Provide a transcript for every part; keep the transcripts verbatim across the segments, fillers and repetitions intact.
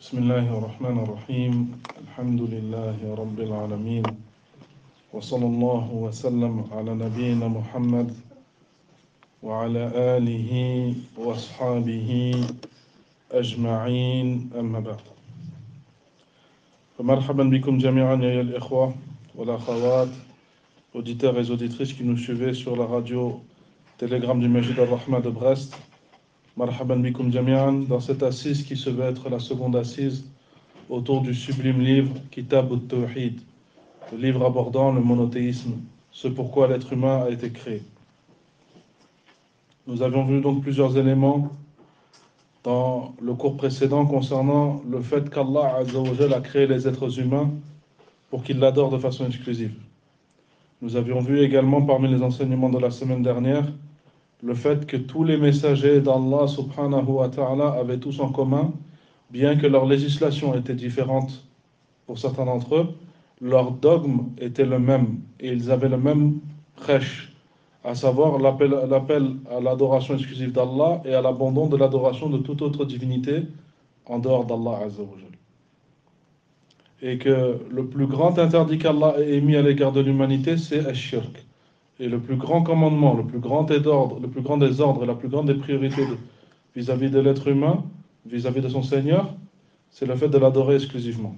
بسم الله الرحمن الرحيم الحمد لله رب العالمين وصلى الله وسلم على نبينا محمد وعلى آله وأصحابه أجمعين أما بعد فمرحبا بكم جميعا يا الإخوة والأخوات auditeurs et auditrices qui nous suivaient sur la radio Telegram du Masjid al-Rahma de Brest. Marhaban bikum jami'an, dans cette assise qui se veut être la seconde assise autour du sublime livre Kitab al-Tawhid, le livre abordant le monothéisme, ce pourquoi l'être humain a été créé. Nous avions vu donc plusieurs éléments dans le cours précédent concernant le fait qu'Allah Azza wa Jalla a créé les êtres humains pour qu'ils l'adorent de façon exclusive. Nous avions vu également parmi les enseignements de la semaine dernière le fait que tous les messagers d'Allah subhanahu wa ta'ala avaient tous en commun, bien que leur législation était différente pour certains d'entre eux, leur dogme était le même et ils avaient le même prêche, à savoir l'appel, l'appel à l'adoration exclusive d'Allah et à l'abandon de l'adoration de toute autre divinité en dehors d'Allah Azza wa Jalla. Et que le plus grand interdit qu'Allah ait émis à l'égard de l'humanité, c'est Ash-Shirk. Et le plus grand commandement, le plus grand des ordres, le plus grand des ordres et la plus grande des priorités de, vis-à-vis de l'être humain, vis-à-vis de son Seigneur, c'est le fait de l'adorer exclusivement.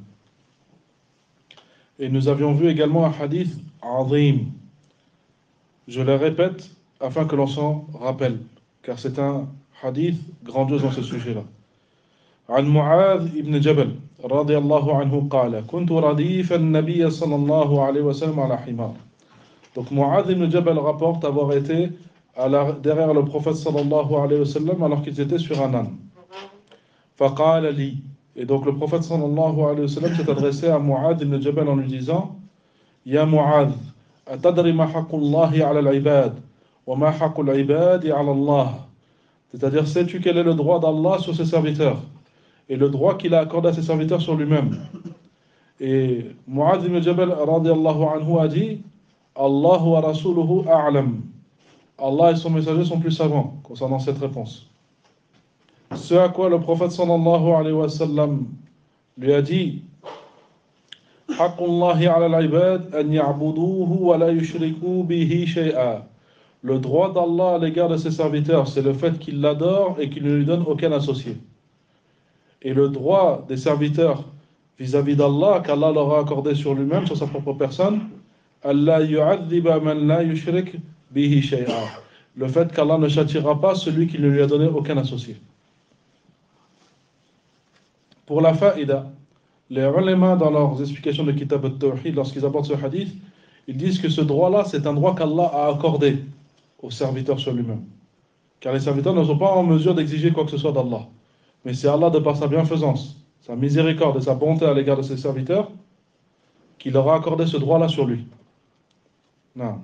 Et nous avions vu également un hadith azim. Je le répète afin que l'on s'en rappelle, car c'est un hadith grandiose dans ce sujet-là. عن معاذ بن جبل رضي الله عنه قال كنت رديف النبي صلى الله عليه وسلم على حمار. Donc Mu'adh ibn Jabal rapporte avoir été à la, derrière le prophète sallallahu alayhi wa sallam alors qu'ils étaient sur un âne. فقال لي. Et donc le prophète sallallahu alayhi wa sallam s'est adressé à Mu'adh ibn Jabal en lui disant Ya Mu'adh, atadri ma haqqullahi ala al-ibad wa ma haqqul ibadi ala Allah. C'est-à-dire, sais-tu quel est le droit d'Allah sur ses serviteurs et le droit qu'il a accordé à ses serviteurs sur lui-même. Et Mu'adh ibn Jabal radiyallahu anhu a dit Allah wa rasuluhu a'lam. Allah et son messager sont plus savants concernant cette réponse. Ce à quoi le prophète sallallahu alayhi wa sallam lui a dit Haqqullahi ala al-ibad an ya'buduhu wa la yushriku bihi shay'a. Le droit d'Allah à l'égard de ses serviteurs, c'est le fait qu'ils l'adorent et qu'ils ne lui donnent aucun associé. Et le droit des serviteurs vis-à-vis d'Allah qu'Allah leur a accordé sur lui-même, sur sa propre personne, Allah yu'adhiba man la yushrik bihi shay'a. Le fait qu'Allah ne châtiera pas celui qui ne lui a donné aucun associé. Pour la fa'ida, les ulama dans leurs explications de Kitab al-Tawhid, lorsqu'ils abordent ce hadith, ils disent que ce droit-là, c'est un droit qu'Allah a accordé aux serviteurs sur lui-même. Car les serviteurs ne sont pas en mesure d'exiger quoi que ce soit d'Allah. Mais c'est Allah, de par sa bienfaisance, sa miséricorde et sa bonté à l'égard de ses serviteurs, qui leur a accordé ce droit-là sur lui. Non.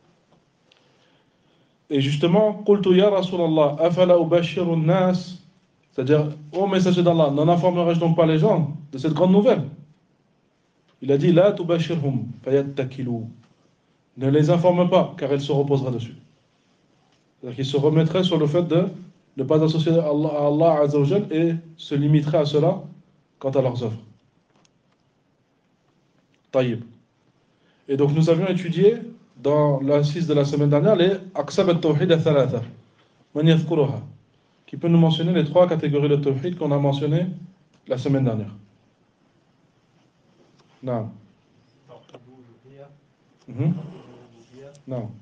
Et justement, Qultu ya Rasulallah, afala ubashiru nas, c'est-à-dire, ô messager d'Allah, n'en informerai-je donc pas les gens de cette grande nouvelle? Il a dit, la tubashirhum fayattakilu. Ne les informe pas, car elle se reposera dessus. C'est-à-dire qu'ils se remettraient sur le fait de ne pas associer Allah, à Allah Azza wa Jal et se limiteraient à cela quant à leurs œuvres. Taïb. Et donc nous avions étudié dans l'assise de la semaine dernière les Aqsam al-Tawhid al-Thalatha, man yadhkuruha, qui peut nous mentionner les trois catégories de Tawhid qu'on a mentionnées la semaine dernière. Non. Mm-hmm. Non.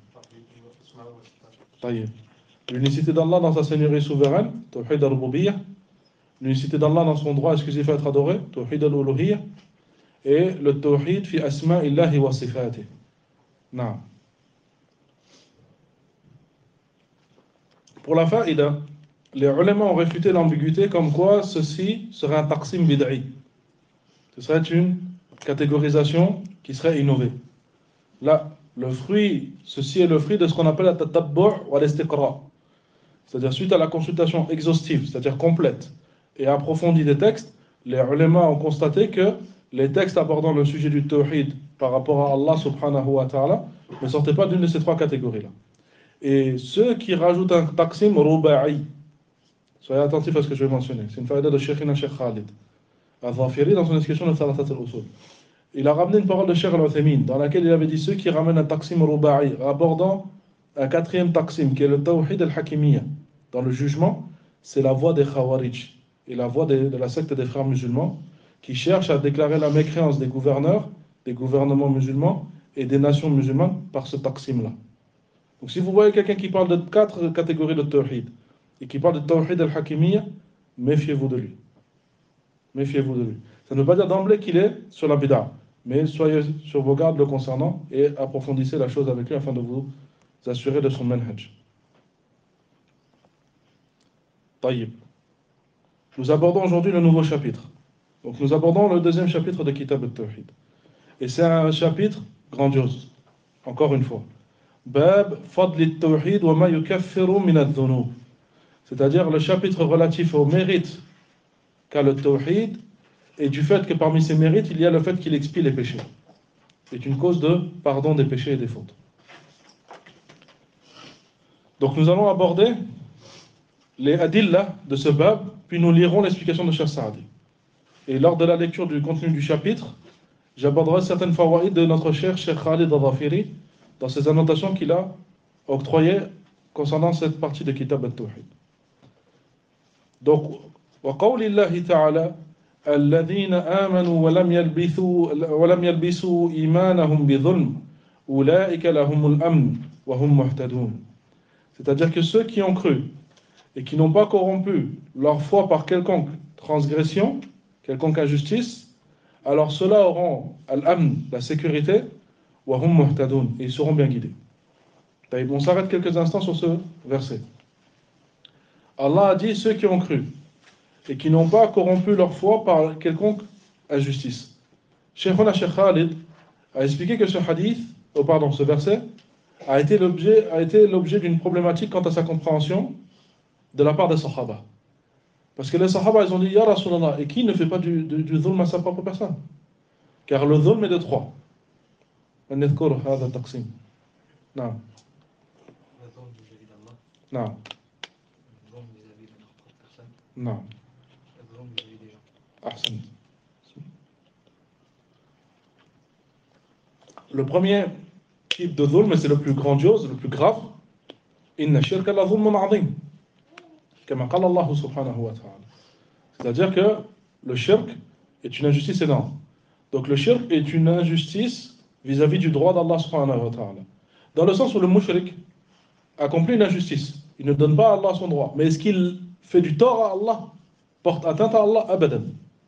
Taïb. L'unicité d'Allah dans sa seigneurie souveraine, Tawhid al-Rububiyyah. L'unicité d'Allah dans son droit exclusif à être adoré, Tawhid al-Uluhiyyah. Et le Tawhid fi asma'illahi wa sifatih. Non. Pour la fa'ida, les ulama ont réfuté l'ambiguïté comme quoi ceci serait un taqsim bid'i. Ce serait une catégorisation qui serait innovée. Là, le fruit, ceci est le fruit de ce qu'on appelle la tatabbu' wa l'istiqra'. C'est-à-dire, suite à la consultation exhaustive, c'est-à-dire complète et approfondie des textes, les ulama ont constaté que les textes abordant le sujet du tawhid par rapport à Allah subhanahu wa ta'ala ne sortaient pas d'une de ces trois catégories-là. Et ceux qui rajoutent un taqsim ruba'i, soyez attentifs à ce que je vais mentionner, c'est une faïda de Sheikhina Sheikh Khalid. al-Dhafiri dans son explication de Thalathat al-Usul. Il a ramené une parole de Cheikh al-Uthaymin dans laquelle il avait dit ceux qui ramènent un taqsim ruba'i, abordant un quatrième taqsim qui est le tawhid al-hakimiyya dans le jugement, c'est la voie des Khawarij et la voie de, de la secte des frères musulmans qui cherchent à déclarer la mécréance des gouverneurs, des gouvernements musulmans et des nations musulmanes par ce taqsim-là. Donc si vous voyez quelqu'un qui parle de quatre catégories de tawhid et qui parle de tawhid al-hakimiyya, méfiez-vous de lui. Méfiez-vous de lui. Ça ne veut pas dire d'emblée qu'il est sur la bid'a, mais soyez sur vos gardes le concernant et approfondissez la chose avec lui afin de vous assurer de son manhaj. Taïb. Nous abordons aujourd'hui le nouveau chapitre. Donc nous abordons le deuxième chapitre de Kitab al-Tawhid. Et c'est un chapitre grandiose, encore une fois. Bab Fadl al-Tawhid wa ma yukaffiru min al-dhunub. C'est-à-dire le chapitre relatif au mérite qu'a le Tawhid et du fait que parmi ses mérites, il y a le fait qu'il expie les péchés. C'est une cause de pardon des péchés et des fautes. Donc nous allons aborder les adillas de ce bab, puis nous lirons l'explication de Cheikh Saadi. Et lors de la lecture du contenu du chapitre, j'aborderai certaines fawaïd de notre cher Cheikh Khalid al-Dhafiri dans ses annotations qu'il a octroyées concernant cette partie de Kitab al-Tawhid. Donc, wa qawlillahi ta'ala الذين آمنوا ولم يلبسوا ولم يلبسوا إيمانهم بظلم أولئك لهم الأمن وهم مهتدون. C'est-à-dire que ceux qui ont cru et qui n'ont pas corrompu leur foi par quelconque transgression, quelconque injustice, alors ceux-là auront al-amn, la sécurité, wa hum muhtadun, et ils seront bien guidés. On s'arrête quelques instants sur ce verset. Allah a dit ceux qui ont cru et qui n'ont pas corrompu leur foi par quelconque injustice. Sheikhuna Sheikh Khalid a expliqué que ce hadith, oh pardon, ce verset, a été l'objet, a été l'objet d'une problématique quant à sa compréhension de la part des Sahaba. Parce que les Sahaba, ils ont dit, Ya Rasulallah, et qui ne fait pas du, du, du dhulm à sa propre personne? Car le dhulm est de trois. Non. Non. Non. Le premier type de dhulm, c'est le plus grandiose, le plus grave. Inna shirka la dhulmun azim. Kama qala Allah subhanahu wa ta'ala. C'est-à-dire que le shirk est une injustice énorme. Donc le shirk est une injustice vis-à-vis du droit d'Allah subhanahu wa ta'ala. Dans le sens où le mushrik accomplit une injustice. Il ne donne pas à Allah son droit. Mais est-ce qu'il fait du tort à Allah? Porte atteinte à Allah? Abadan.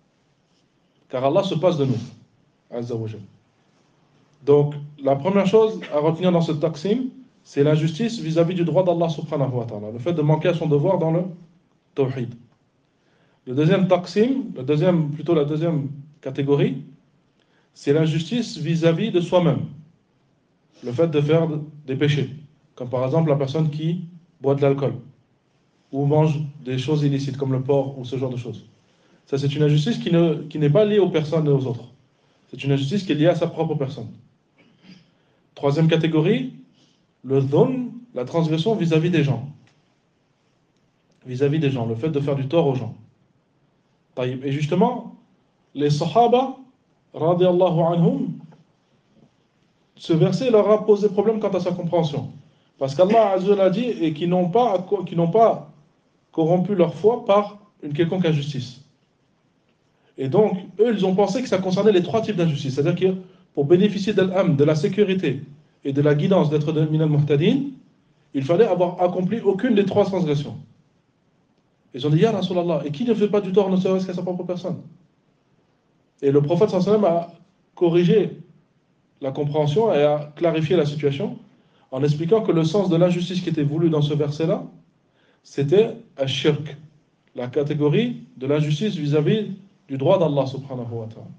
Car Allah se passe de nous. Azza wa Jal. Donc, la première chose à retenir dans ce taqsim, c'est l'injustice vis-à-vis du droit d'Allah subhanahu wa ta'ala. Le fait de manquer à son devoir dans le tawhid. Le deuxième taqsim, le deuxième, plutôt la deuxième catégorie, c'est l'injustice vis-à-vis de soi-même. Le fait de faire des péchés. Comme par exemple la personne qui boit de l'alcool ou mange des choses illicites comme le porc ou ce genre de choses. Ça, c'est une injustice qui, ne, qui n'est pas liée aux personnes et aux autres. C'est une injustice qui est liée à sa propre personne. Troisième catégorie, le dhulm, la transgression vis-à-vis des gens. Vis-à-vis des gens, le fait de faire du tort aux gens. Et justement, les Sahaba, radiyallahu anhum, ce verset leur a posé problème quant à sa compréhension. Parce qu'Allah Azza a dit et qui n'ont pas, qui n'ont pas corrompu leur foi par une quelconque injustice. Et donc, eux, ils ont pensé que ça concernait les trois types d'injustice. C'est-à-dire que pour bénéficier de l'âme, de la sécurité et de la guidance d'être de minal muhtadin, il fallait avoir accompli aucune des trois transgressions. Ils ont dit, Ya Rasulallah, et qui ne fait pas du tort ne serait-ce qu'à sa propre personne? Et le prophète sallallahu alayhi wa sallam a corrigé la compréhension et a clarifié la situation en expliquant que le sens de l'injustice qui était voulu dans ce verset-là, c'était ash-shirk, la catégorie de l'injustice vis-à-vis du droit d'Allah subhanahu wa ta'ala.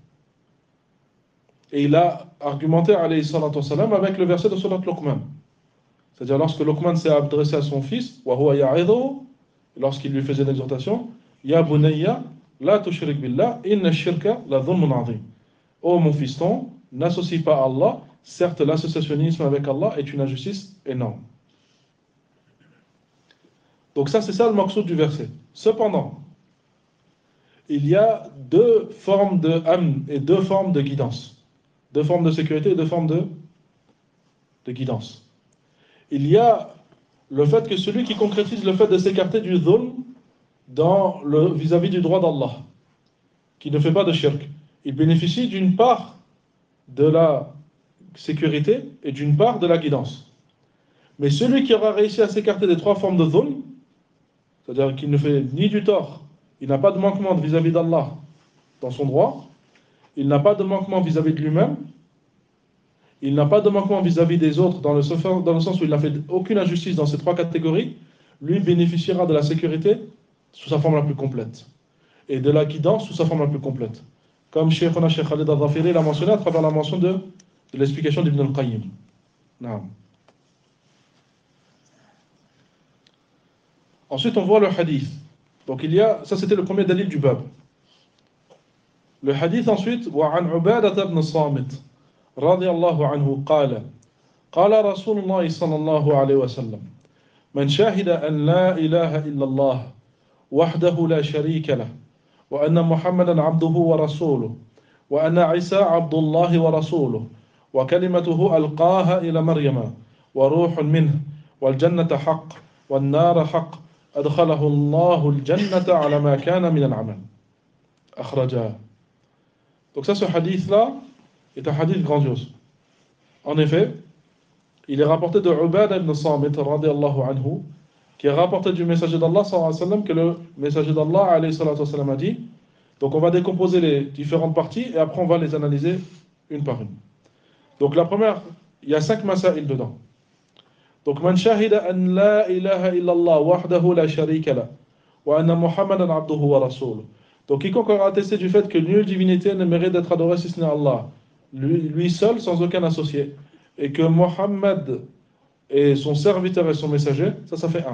Et il a argumenté alayhi salatu wa salam avec le verset de Surat Luqman. C'est-à-dire lorsque Luqman s'est adressé à son fils, wa huwa ya'idhu, lorsqu'il lui faisait l'exhortation, Ya bunayya, la tushrik billah, inna shirka la dhulmun azim. Ô mon fiston, n'associe pas Allah, certes l'associationnisme avec Allah est une injustice énorme. Donc ça c'est ça le maqsoud du verset. Cependant, il y a deux formes de amn et deux formes de guidance. Deux formes de sécurité et deux formes de, de guidance. Il y a le fait que celui qui concrétise le fait de s'écarter du dhulm dans le vis-à-vis du droit d'Allah, qui ne fait pas de shirk, il bénéficie d'une part de la sécurité et d'une part de la guidance. Mais celui qui aura réussi à s'écarter des trois formes de dhulm, c'est-à-dire qu'il ne fait ni du tort, il n'a pas de manquement vis-à-vis d'Allah dans son droit, il n'a pas de manquement vis-à-vis de lui-même, il n'a pas de manquement vis-à-vis des autres dans le, dans le sens où il n'a fait aucune injustice dans ces trois catégories, lui bénéficiera de la sécurité sous sa forme la plus complète et de la guidance sous sa forme la plus complète. Comme Sheikhuna Sheikh Khalid al-Dhafiri l'a mentionné à travers la mention de, de l'explication d'Ibn al-Qayyim. Non. Ensuite, on voit le hadith. Donc il y a, ça c'était le premier dalil du bab. Le hadith ensuite, وعن عبادة بن الصامت رضي الله عنه قال قال رسول الله صلى الله عليه وسلم من شهد أن لا إله إلا الله وحده لا شريك له وأن محمدا عبده ورسوله وأن عيسى عبد الله ورسوله وكلمته ألقاها إلى مريم وروح منه والجنة حق والنار حق أدخله الله الجنة على ما كان من العمل أخرجاه. Donc ça, ce hadith-là est un hadith grandiose. En effet, il est rapporté de Ubada ibn Samit radiyallahu anhu, qui est rapporté du messager d'Allah sallallahu alayhi wa sallam, que le messager d'Allah alayhi salatu wa sallam a dit. Donc on va décomposer les différentes parties et après on va les analyser une par une. Donc la première, il y a cinq masail dedans. Donc man shahida an la ilaha illallah wahdahu la sharika la wa anna muhammadan abduhu wa rasuluh. Donc quiconque aura attesté du fait que nulle divinité ne mérite d'être adorée si ce n'est Allah, lui, lui seul sans aucun associé, et que Mohammed est son serviteur et son messager, ça ça fait un.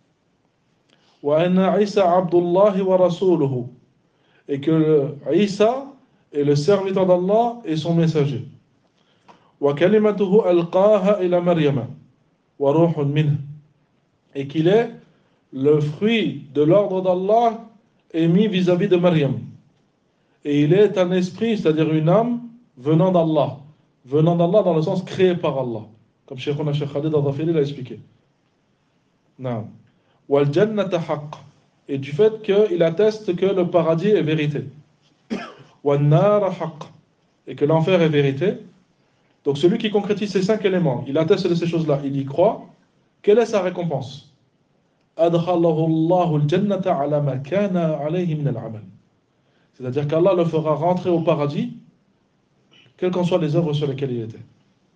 Wa anna Isa abdullahi wa rasuluhu, et que Isa est le serviteur d'Allah et son messager. Wa kalimatuhu alqaha ila Maryama wa ruhun minh, et qu'il est le fruit de l'ordre d'Allah émis vis-à-vis de Maryam. Et il est un esprit, c'est-à-dire une âme venant d'Allah. Venant d'Allah dans le sens créé par Allah. Comme Sheikhuna Sheikh Khalid al-Dhafiri l'a expliqué. Non. Wal jannata haqq. Et du fait qu'il atteste que le paradis est vérité. Wal nar haqq. Et que l'enfer est vérité. Donc celui qui concrétise ces cinq éléments, il atteste de ces choses-là, il y croit. Quelle est sa récompense? C'est-à-dire qu'Allah le fera rentrer au paradis, quelles qu'en soient les œuvres sur lesquelles il était.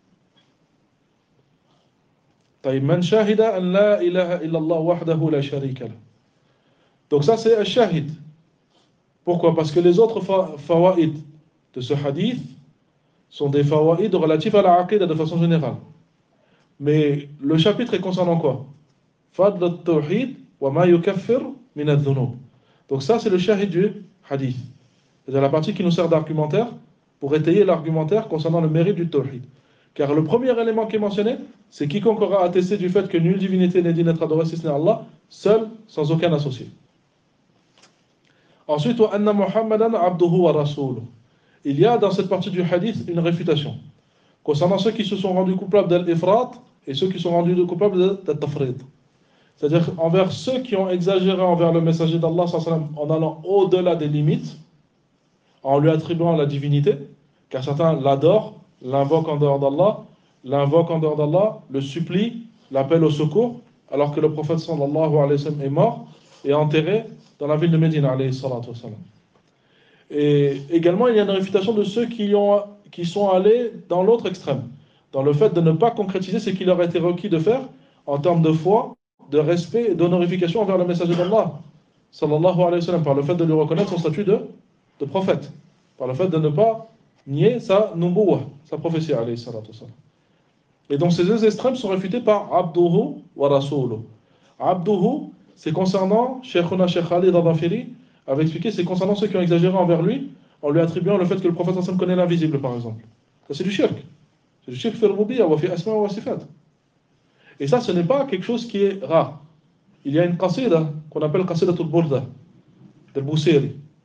Donc ça c'est un shahid. Pourquoi? Parce que les autres fawaïd de ce hadith sont des fawaïd relatifs à la aqidah de façon générale. Mais le chapitre est concernant quoi? Fadl al-tawhid wa ma yukaffir min al-dhunub. Donc ça c'est le shahid du hadith. C'est-à-dire la partie qui nous sert d'argumentaire pour étayer l'argumentaire concernant le mérite du tawhid. Car le premier élément qui est mentionné, c'est quiconque aura attesté du fait que nulle divinité n'est digne d'être adorée si ce n'est Allah, seul, sans aucun associé. Ensuite, wa anna Muhammadan abduhu wa rasuluh. Il y a dans cette partie du hadith une réfutation concernant ceux qui se sont rendus coupables d'al-ifrat et ceux qui sont rendus coupables d'al-tafrid. C'est-à-dire envers ceux qui ont exagéré envers le messager d'Allah en allant au-delà des limites, en lui attribuant la divinité, car certains l'adorent, l'invoquent en dehors d'Allah, l'invoquent en dehors d'Allah, le supplient, l'appellent au secours, alors que le prophète sallallahu alayhi wa sallam est mort et enterré dans la ville de Médine alayhi salatu wa sallam. Et également, il y a une réfutation de ceux qui, ont, qui sont allés dans l'autre extrême, dans le fait de ne pas concrétiser ce qui leur a été requis de faire en termes de foi, de respect et d'honorification envers le messager d'Allah, sallallahu alayhi wa sallam, par le fait de lui reconnaître son statut de, de prophète, par le fait de ne pas nier sa nubuwah, sa prophétie, alayhi salatu wa sallam. Et donc ces deux extrêmes sont réfutés par Abduhu wa Rasuluh. Abduhu, c'est concernant, Sheikhuna Sheikh Khalid al-Dhafiri avait expliqué, c'est concernant ceux qui ont exagéré envers lui, en lui attribuant le fait que le prophète sallallahu alayhi wa sallam connaît l'invisible, par exemple. Ça c'est du shirk. C'est du shirk fi al-rububiyyah wa fi asma wa sifat. Et ça, ce n'est pas quelque chose qui est rare. Il y a une qasida qu'on appelle qasidatul burda, del Bousiri.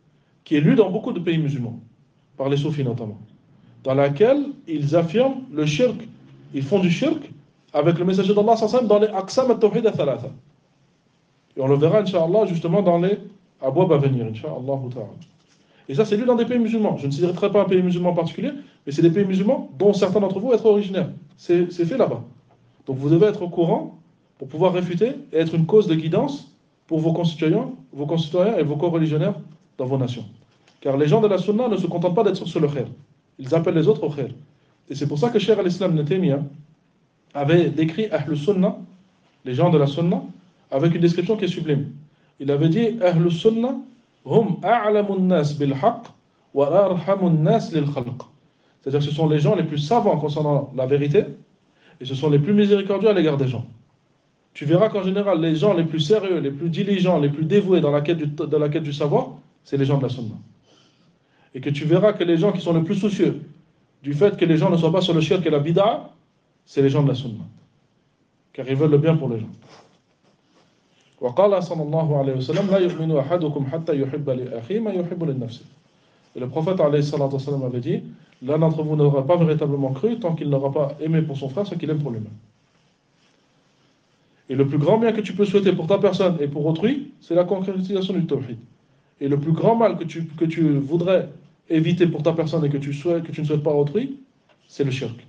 qui est lue dans beaucoup de pays musulmans, par les soufis notamment, dans laquelle ils affirment le shirk, ils font du shirk avec le messager d'Allah dans les aqsam al-tawhid al-thalatha. Et on le verra, Inch'Allah, justement dans les abwab à venir, Inch'Allah ta'ala. Et ça, c'est lu dans des pays musulmans. Je ne citerai pas un pays musulman en particulier, mais c'est des pays musulmans dont certains d'entre vous être originaires. C'est fait là-bas. Donc vous devez être au courant pour pouvoir réfuter et être une cause de guidance pour vos concitoyens, vos concitoyens et vos co-religionnaires dans vos nations. Car les gens de la sunna ne se contentent pas d'être sur le khair. Ils appellent les autres au khair. Et c'est pour ça que Cheikh al-Islam Ibn Taymiyyah avait décrit Ahl Sunna, les gens de la sunna, avec une description qui est sublime. Il avait dit Ahl Sunna hum a'lamun nas bil haqq wa arhamun nas lil khalq. C'est-à-dire que ce sont les gens les plus savants concernant la vérité et ce sont les plus miséricordieux à l'égard des gens. Tu verras qu'en général, les gens les plus sérieux, les plus diligents, les plus dévoués dans la quête du, dans la quête du savoir, c'est les gens de la sunna. Et que tu verras que les gens qui sont les plus soucieux du fait que les gens ne soient pas sur le shirk et la bid'a, c'est les gens de la sunna. Car ils veulent le bien pour les gens. وقال صلى الله عليه وسلم لا يؤمن أحدكم حتى يحب لأخيه ما يحب لنفسه. Et le prophète alayhi salatu wasallam avait dit, l'un d'entre vous n'aura pas véritablement cru tant qu'il n'aura pas aimé pour son frère ce qu'il aime pour lui-même. Et le plus grand bien que tu peux souhaiter pour ta personne et pour autrui, c'est la concrétisation du tawhid. Et le plus grand mal que tu, que tu voudrais éviter pour ta personne et que tu, souhaites, que tu ne souhaites pas à autrui, c'est le shirk.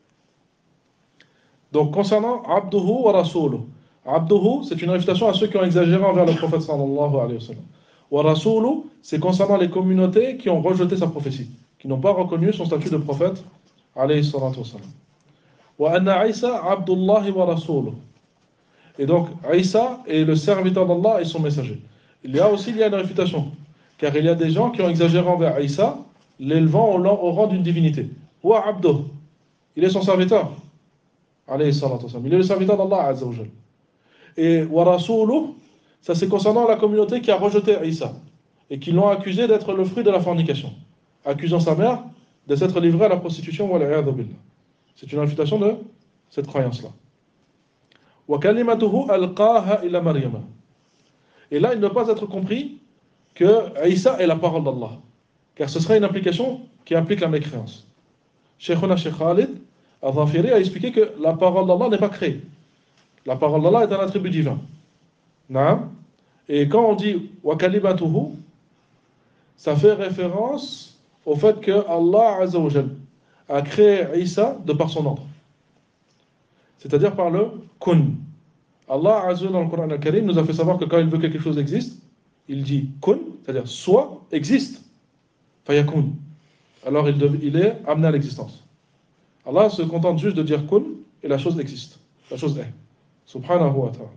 Donc concernant Abduhu wa Rasuluh, Abduhu, c'est une réfutation à ceux qui ont exagéré envers le prophète sallallahu alayhi wa sallam. Wa Rasuluh, c'est concernant les communautés qui ont rejeté sa prophétie, qui n'ont pas reconnu son statut de prophète alayhi salatu wa sallam. Wa anna Isa Abdullahi wa Rasuluh. Et donc, Isa est le serviteur d'Allah et son messager. Il y a aussi il y a une réfutation, car il y a des gens qui ont exagéré envers Isa, l'élevant au, au rang d'une divinité. Wa Abduh, il est son serviteur. Alayhi salatu wa sallam. Il est le serviteur d'Allah azza wa jal. Et wa rasuluh, ça c'est concernant la communauté qui a rejeté Isa et qui l'ont accusé d'être le fruit de la fornication, accusant sa mère de s'être livrée à la prostitution. C'est une réfutation de cette croyance-là. Wa kalimatuhu alqaha ila Maryama. Et là, il ne doit pas être compris que Isa est la parole d'Allah, car ce serait une application qui implique la mécréance. Sheikhuna Sheikh Khalid al-Dhafiri a expliqué que la parole d'Allah n'est pas créée. La parole d'Allah est un attribut divin. Naam. Et quand on dit wa kalimatuhu, ça fait référence au fait que Allah Azza wa Jal a créé Isa de par son ordre. C'est-à-dire par le kun. Allah Azza wa Jal dans le Coran al-Karim nous a fait savoir que quand il veut que quelque chose existe, il dit kun, c'est-à-dire soit existe, fayakun. Alors il, dev, il est amené à l'existence. Allah se contente juste de dire kun et la chose existe. La chose est. Subhanahu wa ta'ala.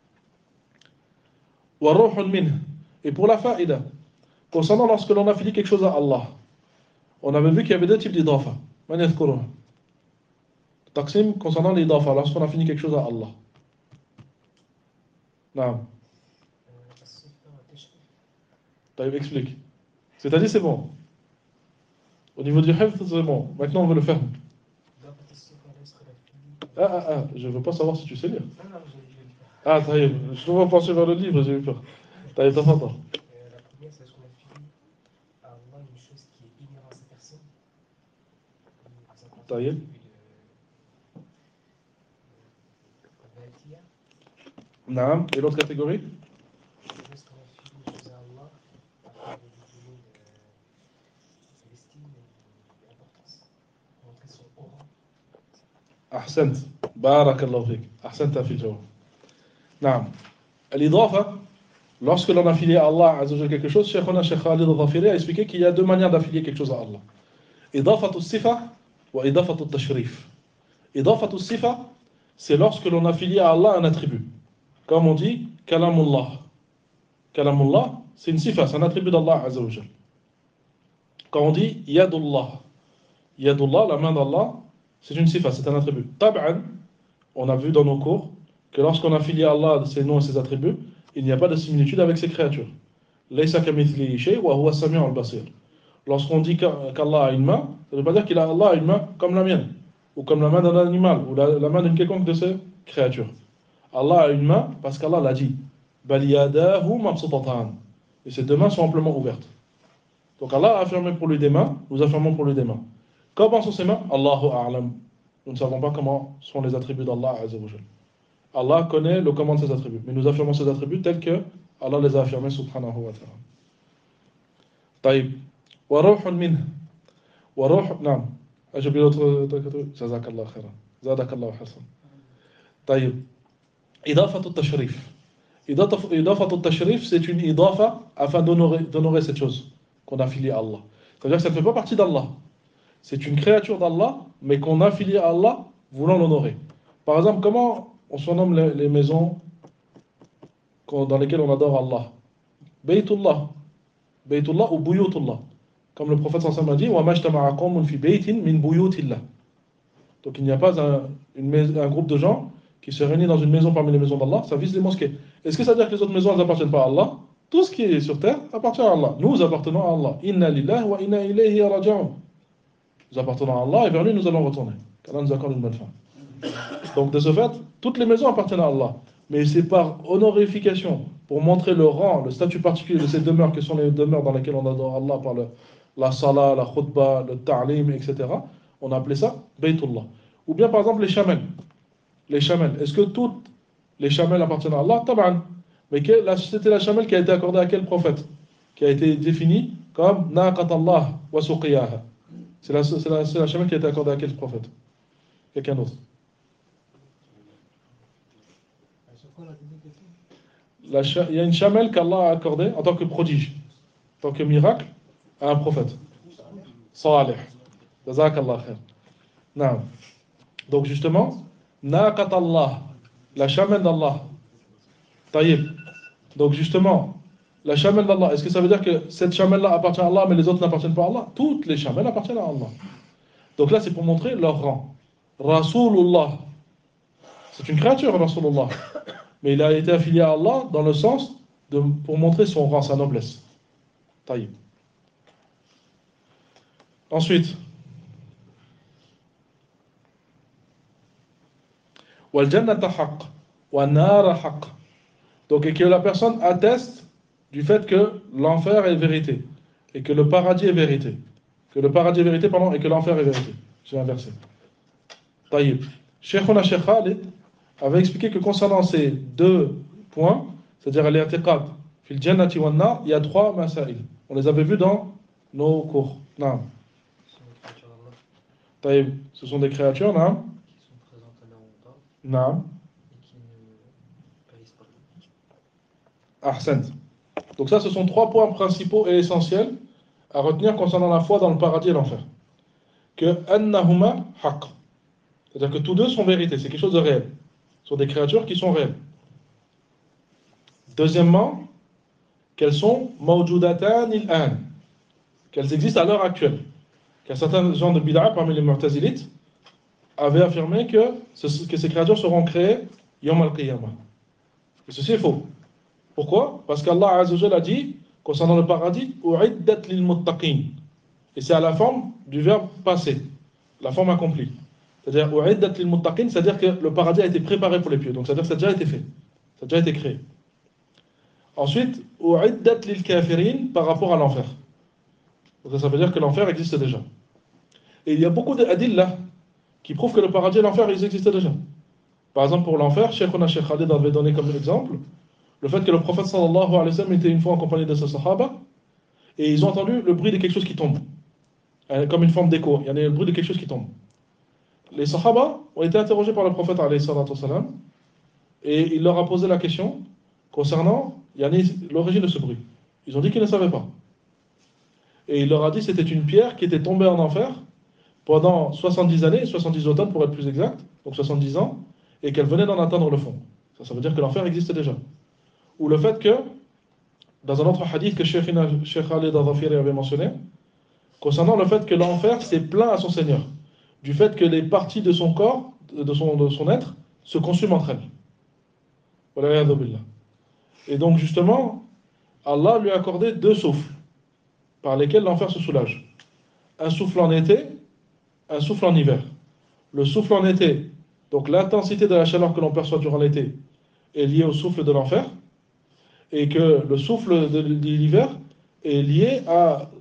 Wa ruhun minh. Et pour la fa'ida, concernant lorsque l'on affilie quelque chose à Allah, on avait vu qu'il y avait deux types d'idafa. Man yadhkuruha. Taqsim concernant l'idafa, lorsqu'on affilie quelque chose à Allah. Naam. Taïb, explique. C'est-à-dire, c'est bon. Au niveau du hifz, c'est bon. Maintenant, on veut le faire. Ah, ah, ah, je ne veux pas savoir si tu sais lire. Ah, taïb, je dois penser vers le livre, j'ai eu peur. Taïb, t'as pas tort. La première, c'est ce qu'on affilie à Allah une chose qui est inhérente à sa personne. Taïb. Naam. Et l'autre catégorie? أحسنت بارك الله فيك أحسنت في الجواب. نعم. الإضافة, lorsque l'on affilie à Allah Azza wa Jalla quelque chose, Sheikhuna Sheikh Khalid al-Dhafiri a expliqué qu'il y a deux manières d'affilier quelque chose à Allah. Idafatu sifa wa idafatu tashrif. Idafatu sifa, c'est lorsque l'on affilie à Allah un attribut. Comme on dit Kalamullah. Kalamullah, c'est une sifa, c'est un attribut d'Allah Azza wa Jalla. Quand on dit Yadullah, Yadullah, la main d'Allah, c'est une sifa, c'est un attribut. Tab'an, on a vu dans nos cours que lorsqu'on affilie à Allah ses noms et ses attributs, il n'y a pas de similitude avec ses créatures. Laysa kamithlihi shay wa huwa as-sami'ul basir. Lorsqu'on dit qu'Allah a une main, ça ne veut pas dire qu'il a Allah a une main comme la mienne, ou comme la main d'un animal, ou la, la main d'une quelconque de ses créatures. Allah a une main parce qu'Allah l'a dit. Bal yadahu mabsutatan. Et ses deux mains sont amplement ouvertes. Donc Allah a affirmé pour lui des mains, nous affirmons pour lui des mains. Comment sont ces mains? Allahu a'lam. Nous ne savons pas comment sont les attributs d'Allah Azza wa Jal. Allah connaît le comment de ses attributs, mais nous affirmons ses attributs tels que Allah les a affirmés subhanahu wa ta'ala. طيب وروح منه وروح نعم أجب l'autre جزاك الله خيرا زادك الله حسنا طيب إضافة التشريف إضافة التشريف c'est une idafa afin d'honorer, d'honorer cette chose qu'on affilie à Allah. C'est-à-dire que ça ne fait pas partie d'Allah. C'est une créature d'Allah, mais qu'on affilie à Allah voulant l'honorer. Par exemple, comment on surnomme les, les maisons dans lesquelles on adore Allah? Baytullah. Baytullah ou Buyutullah. Comme le prophète sallallahu alayhi wa sallam a dit, وَمَا اجْتَمَعَ قَوْمٌ فِي بَيْتٍ مِنْ بُيُوتِ اللَّهِ. Donc il n'y a pas un, une, un groupe de gens qui se réunissent dans une maison parmi les maisons d'Allah, ça vise les mosquées. Est-ce que ça veut dire que les autres maisons n'appartiennent pas à Allah? Tout ce qui est sur terre appartient à Allah. Nous appartenons à Allah. Inna lillahi wa inna ilayhi raji'un. Nous appartenons à Allah et vers lui nous allons retourner. Qu'Allah nous accorde une bonne fin. Donc de ce fait, toutes les maisons appartiennent à Allah. Mais c'est par honorification, pour montrer le rang, le statut particulier de ces demeures, qui sont les demeures dans lesquelles on adore Allah par le, la salah, la khutbah, le ta'lim, et cetera. On a appelé ça Baytullah. Ou bien par exemple les chamelles. Les chamelles. Est-ce que toutes les chamelles appartiennent à Allah? Taban. Mais c'était la chamelle qui a été accordée à quel prophète? Qui a été définie comme Naqat Allah wa suqiyaha. C'est la, c'est la, c'est la chamelle qui a été accordée à quel prophète? Quelqu'un d'autre? La, il y a une chamelle qu'Allah a accordée en tant que prodige, en tant que miracle, à un prophète. Salih. Jazakallah khair. Non. Donc justement, Naqat Allah, la chamelle d'Allah. Taïb. Donc justement, la chamelle d'Allah, est-ce que ça veut dire que cette chamelle-là appartient à Allah, mais les autres n'appartiennent pas à Allah? Toutes les chamelles appartiennent à Allah. Donc là, c'est pour montrer leur rang. Rasulullah. C'est une créature, Rasulullah. Mais il a été affilié à Allah dans le sens de, pour montrer son rang, sa noblesse. Taïb. Ensuite, wal jannata haqq wa nara haqq. Donc, et que la personne atteste du fait que l'enfer est vérité et que le paradis est vérité. Que le paradis est vérité, pardon, et que l'enfer est vérité. J'ai inversé. Taïb. Sheikhuna Sheikh Khalid avait expliqué que concernant ces deux points, c'est-à-dire al-i'tiqad fil jannati wan nar, il y a trois masail. On les avait vus dans nos cours. Non. Taïb, ce sont des créatures, non? Qui sont présentes à là ou Non. et qui ne périssent pas. Ahsant. Donc ça, ce sont trois points principaux et essentiels à retenir concernant la foi dans le paradis et l'enfer. Que annahuma haqq. C'est-à-dire que tous deux sont vérités, c'est quelque chose de réel. Ce sont des créatures qui sont réelles. Deuxièmement, qu'elles sont mawjudatan il-an, qu'elles existent à l'heure actuelle. Car certains gens de bid'a, parmi les mu'tazilites, avaient affirmé que, ce, que ces créatures seront créées yawm al-qiyamah. Et ceci est faux. Pourquoi? Parce qu'Allah Azza wa Jalla a dit, concernant le paradis, u'iddat lil muttaqin. Et c'est à la forme du verbe passé, la forme accomplie. C'est-à-dire, u'iddat lil muttaqin, c'est-à-dire que le paradis a été préparé pour les pieux. Donc, c'est-à-dire que ça a déjà été fait. Ça a déjà été créé. Ensuite, u'iddat lil kafirin, par rapport à l'enfer. Donc, ça veut dire que l'enfer existe déjà. Et il y a beaucoup d'adillah qui prouvent que le paradis et l'enfer, ils existent déjà. Par exemple, pour l'enfer, Sheikhuna Sheikh Khalid avait donné comme exemple le fait que le prophète sallallahu alayhi wa sallam était une fois en compagnie de ses sahaba et ils ont entendu le bruit de quelque chose qui tombe, comme une forme d'écho. Il y a le bruit de quelque chose qui tombe. Les sahaba ont été interrogés par le prophète alayhi salatu wa sallam et il leur a posé la question concernant l'origine de ce bruit. Ils ont dit qu'ils ne savaient pas. Et il leur a dit que c'était une pierre qui était tombée en enfer pendant soixante-dix années, soixante-dix automnes pour être plus exact, donc soixante-dix ans, et qu'elle venait d'en atteindre le fond. Ça, ça veut dire que l'enfer existe déjà. Ou le fait que, dans un autre hadith que Cheikh Khalid al-Dhafiri avait mentionné, concernant le fait que l'enfer s'est plaint à son Seigneur, du fait que les parties de son corps, de son, de son être, se consument entre elles. Et donc justement, Allah lui a accordé deux souffles, par lesquels l'enfer se soulage. Un souffle en été, un souffle en hiver. Le souffle en été, donc l'intensité de la chaleur que l'on perçoit durant l'été, est liée au souffle de l'enfer, et que le souffle de l'hiver est lié à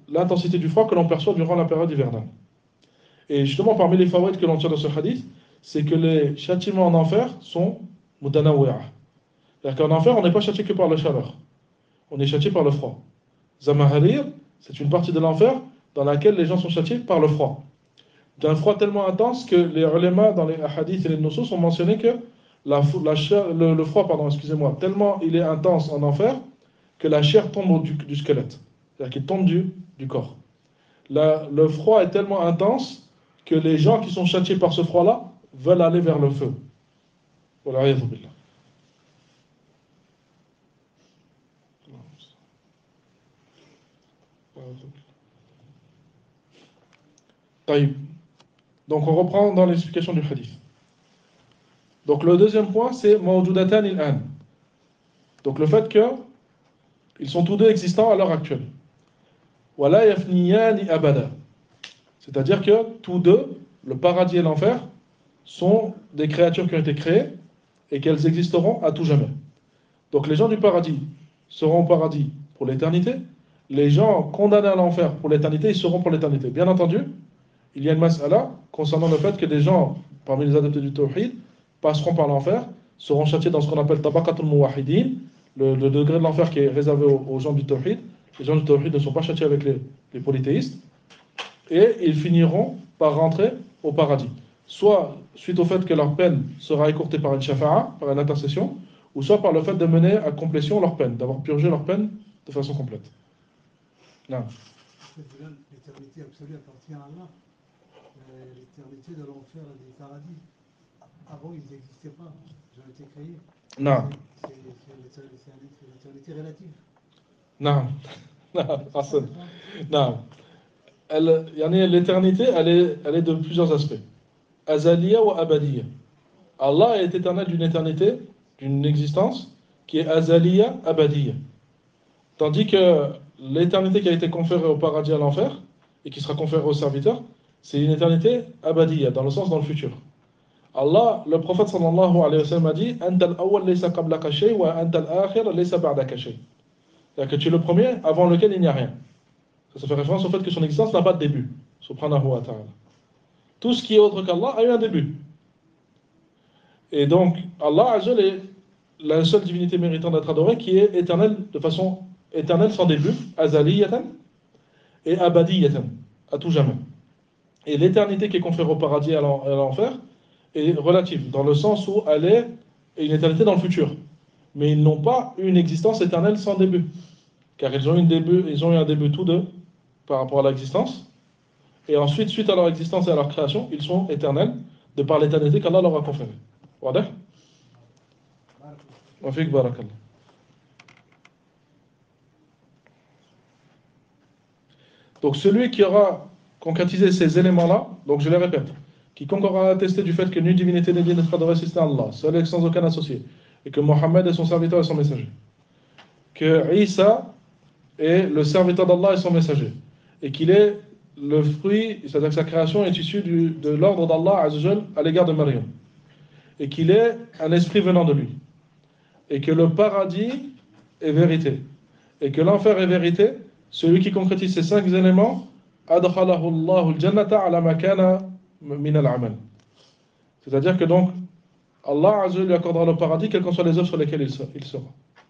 l'intensité du froid que l'on perçoit durant la période hivernale. Et justement, parmi les fawaïds que l'on tire de ce hadith, c'est que les châtiments en enfer sont mutanawwi'a. C'est-à-dire qu'en enfer, on n'est pas châtié que par la chaleur. On est châtié par le froid. Zamaharir, c'est une partie de l'enfer dans laquelle les gens sont châtiés par le froid. D'un froid tellement intense que les ulama dans les hadiths et les nusus ont mentionné que la, la chair, le, le froid, pardon, excusez-moi, tellement il est intense en enfer que la chair tombe du, du squelette. C'est-à-dire qu'il tombe du, du corps. La, le froid est tellement intense que les gens qui sont châtiés par ce froid-là veulent aller vers le feu. Wala'iyadhu billah. Taïb. Donc on reprend dans l'explication du hadith. Donc le deuxième point, c'est mawjudatan il-an. Donc le fait que ils sont tous deux existants à l'heure actuelle. Wala yafniyani abada. C'est-à-dire que tous deux, le paradis et l'enfer, sont des créatures qui ont été créées et qu'elles existeront à tout jamais. Donc les gens du paradis seront au paradis pour l'éternité. Les gens condamnés à l'enfer pour l'éternité, ils seront pour l'éternité. Bien entendu, il y a une mas'ala concernant le fait que des gens, parmi les adeptes du tawhid, passeront par l'enfer, seront châtiés dans ce qu'on appelle tabaqatul muwahidin, le, le degré de l'enfer qui est réservé aux, aux gens du tawhid. Les gens du tawhid ne sont pas châtiés avec les, les polythéistes. Et ils finiront par rentrer au paradis. Soit suite au fait que leur peine sera écourtée par une shafa'a, par une intercession, ou soit par le fait de mener à complétion leur peine, d'avoir purgé leur peine de façon complète. Non. L'éternité absolue appartient à Allah. L'éternité de l'enfer et du paradis. Avant, ils n'existaient pas. Ils ont été créés. Non. C'est l'éternité relative. Non. Non. Hassan. Non. Elle, l'éternité, elle est, elle est de plusieurs aspects. Azaliya ou abadiya. Allah est éternel d'une éternité, d'une existence, qui est azaliya, abadiya. Tandis que l'éternité qui a été conférée au paradis et à l'enfer, et qui sera conférée aux serviteurs, c'est une éternité abadiya, dans le sens dans le futur. Allah, le prophète sallallahu alayhi wa sallam a dit Anta al-awwal laysa qablaka shay wa anta al-akhir laysa ba'daka shay. C'est-à-dire que tu es le premier avant lequel il n'y a rien. Ça, ça fait référence au fait que son existence n'a pas de début. Subhanahu wa ta'ala. Tout ce qui est autre qu'Allah a eu un début. Et donc, Allah Azza est la seule divinité méritant d'être adorée qui est éternelle de façon éternelle sans début, azaliyatan, et abadiyatan, à tout jamais. Et l'éternité qui est conférée au paradis et à l'enfer est relative, dans le sens où elle est une éternité dans le futur. Mais ils n'ont pas une existence éternelle sans début. Car ils ont, une début, ils ont eu un début tous deux par rapport à l'existence. Et ensuite, suite à leur existence et à leur création, ils sont éternels de par l'éternité qu'Allah leur a conférée. Wadah? Wa fik barakallah. Donc celui qui aura concrétisé ces éléments-là, donc je les répète, quiconque aura attesté du fait que nulle divinité n'est digne d'être adorée si ce n'est Allah, seul et sans aucun associé, et que Mohammed est son serviteur et son messager, que Isa est le serviteur d'Allah et son messager, et qu'il est le fruit, c'est-à-dire que sa création est issue du, de l'ordre d'Allah Azzawajal à l'égard de Maryam, et qu'il est un esprit venant de lui, et que le paradis est vérité, et que l'enfer est vérité. Celui qui concrétise ces cinq éléments, adkhalahu Allahu al-jannata ala ma kana min al-amal. C'est-à-dire que donc Allah Azza lui accordera le paradis, quelles qu'en soient les œuvres sur lesquelles il sera.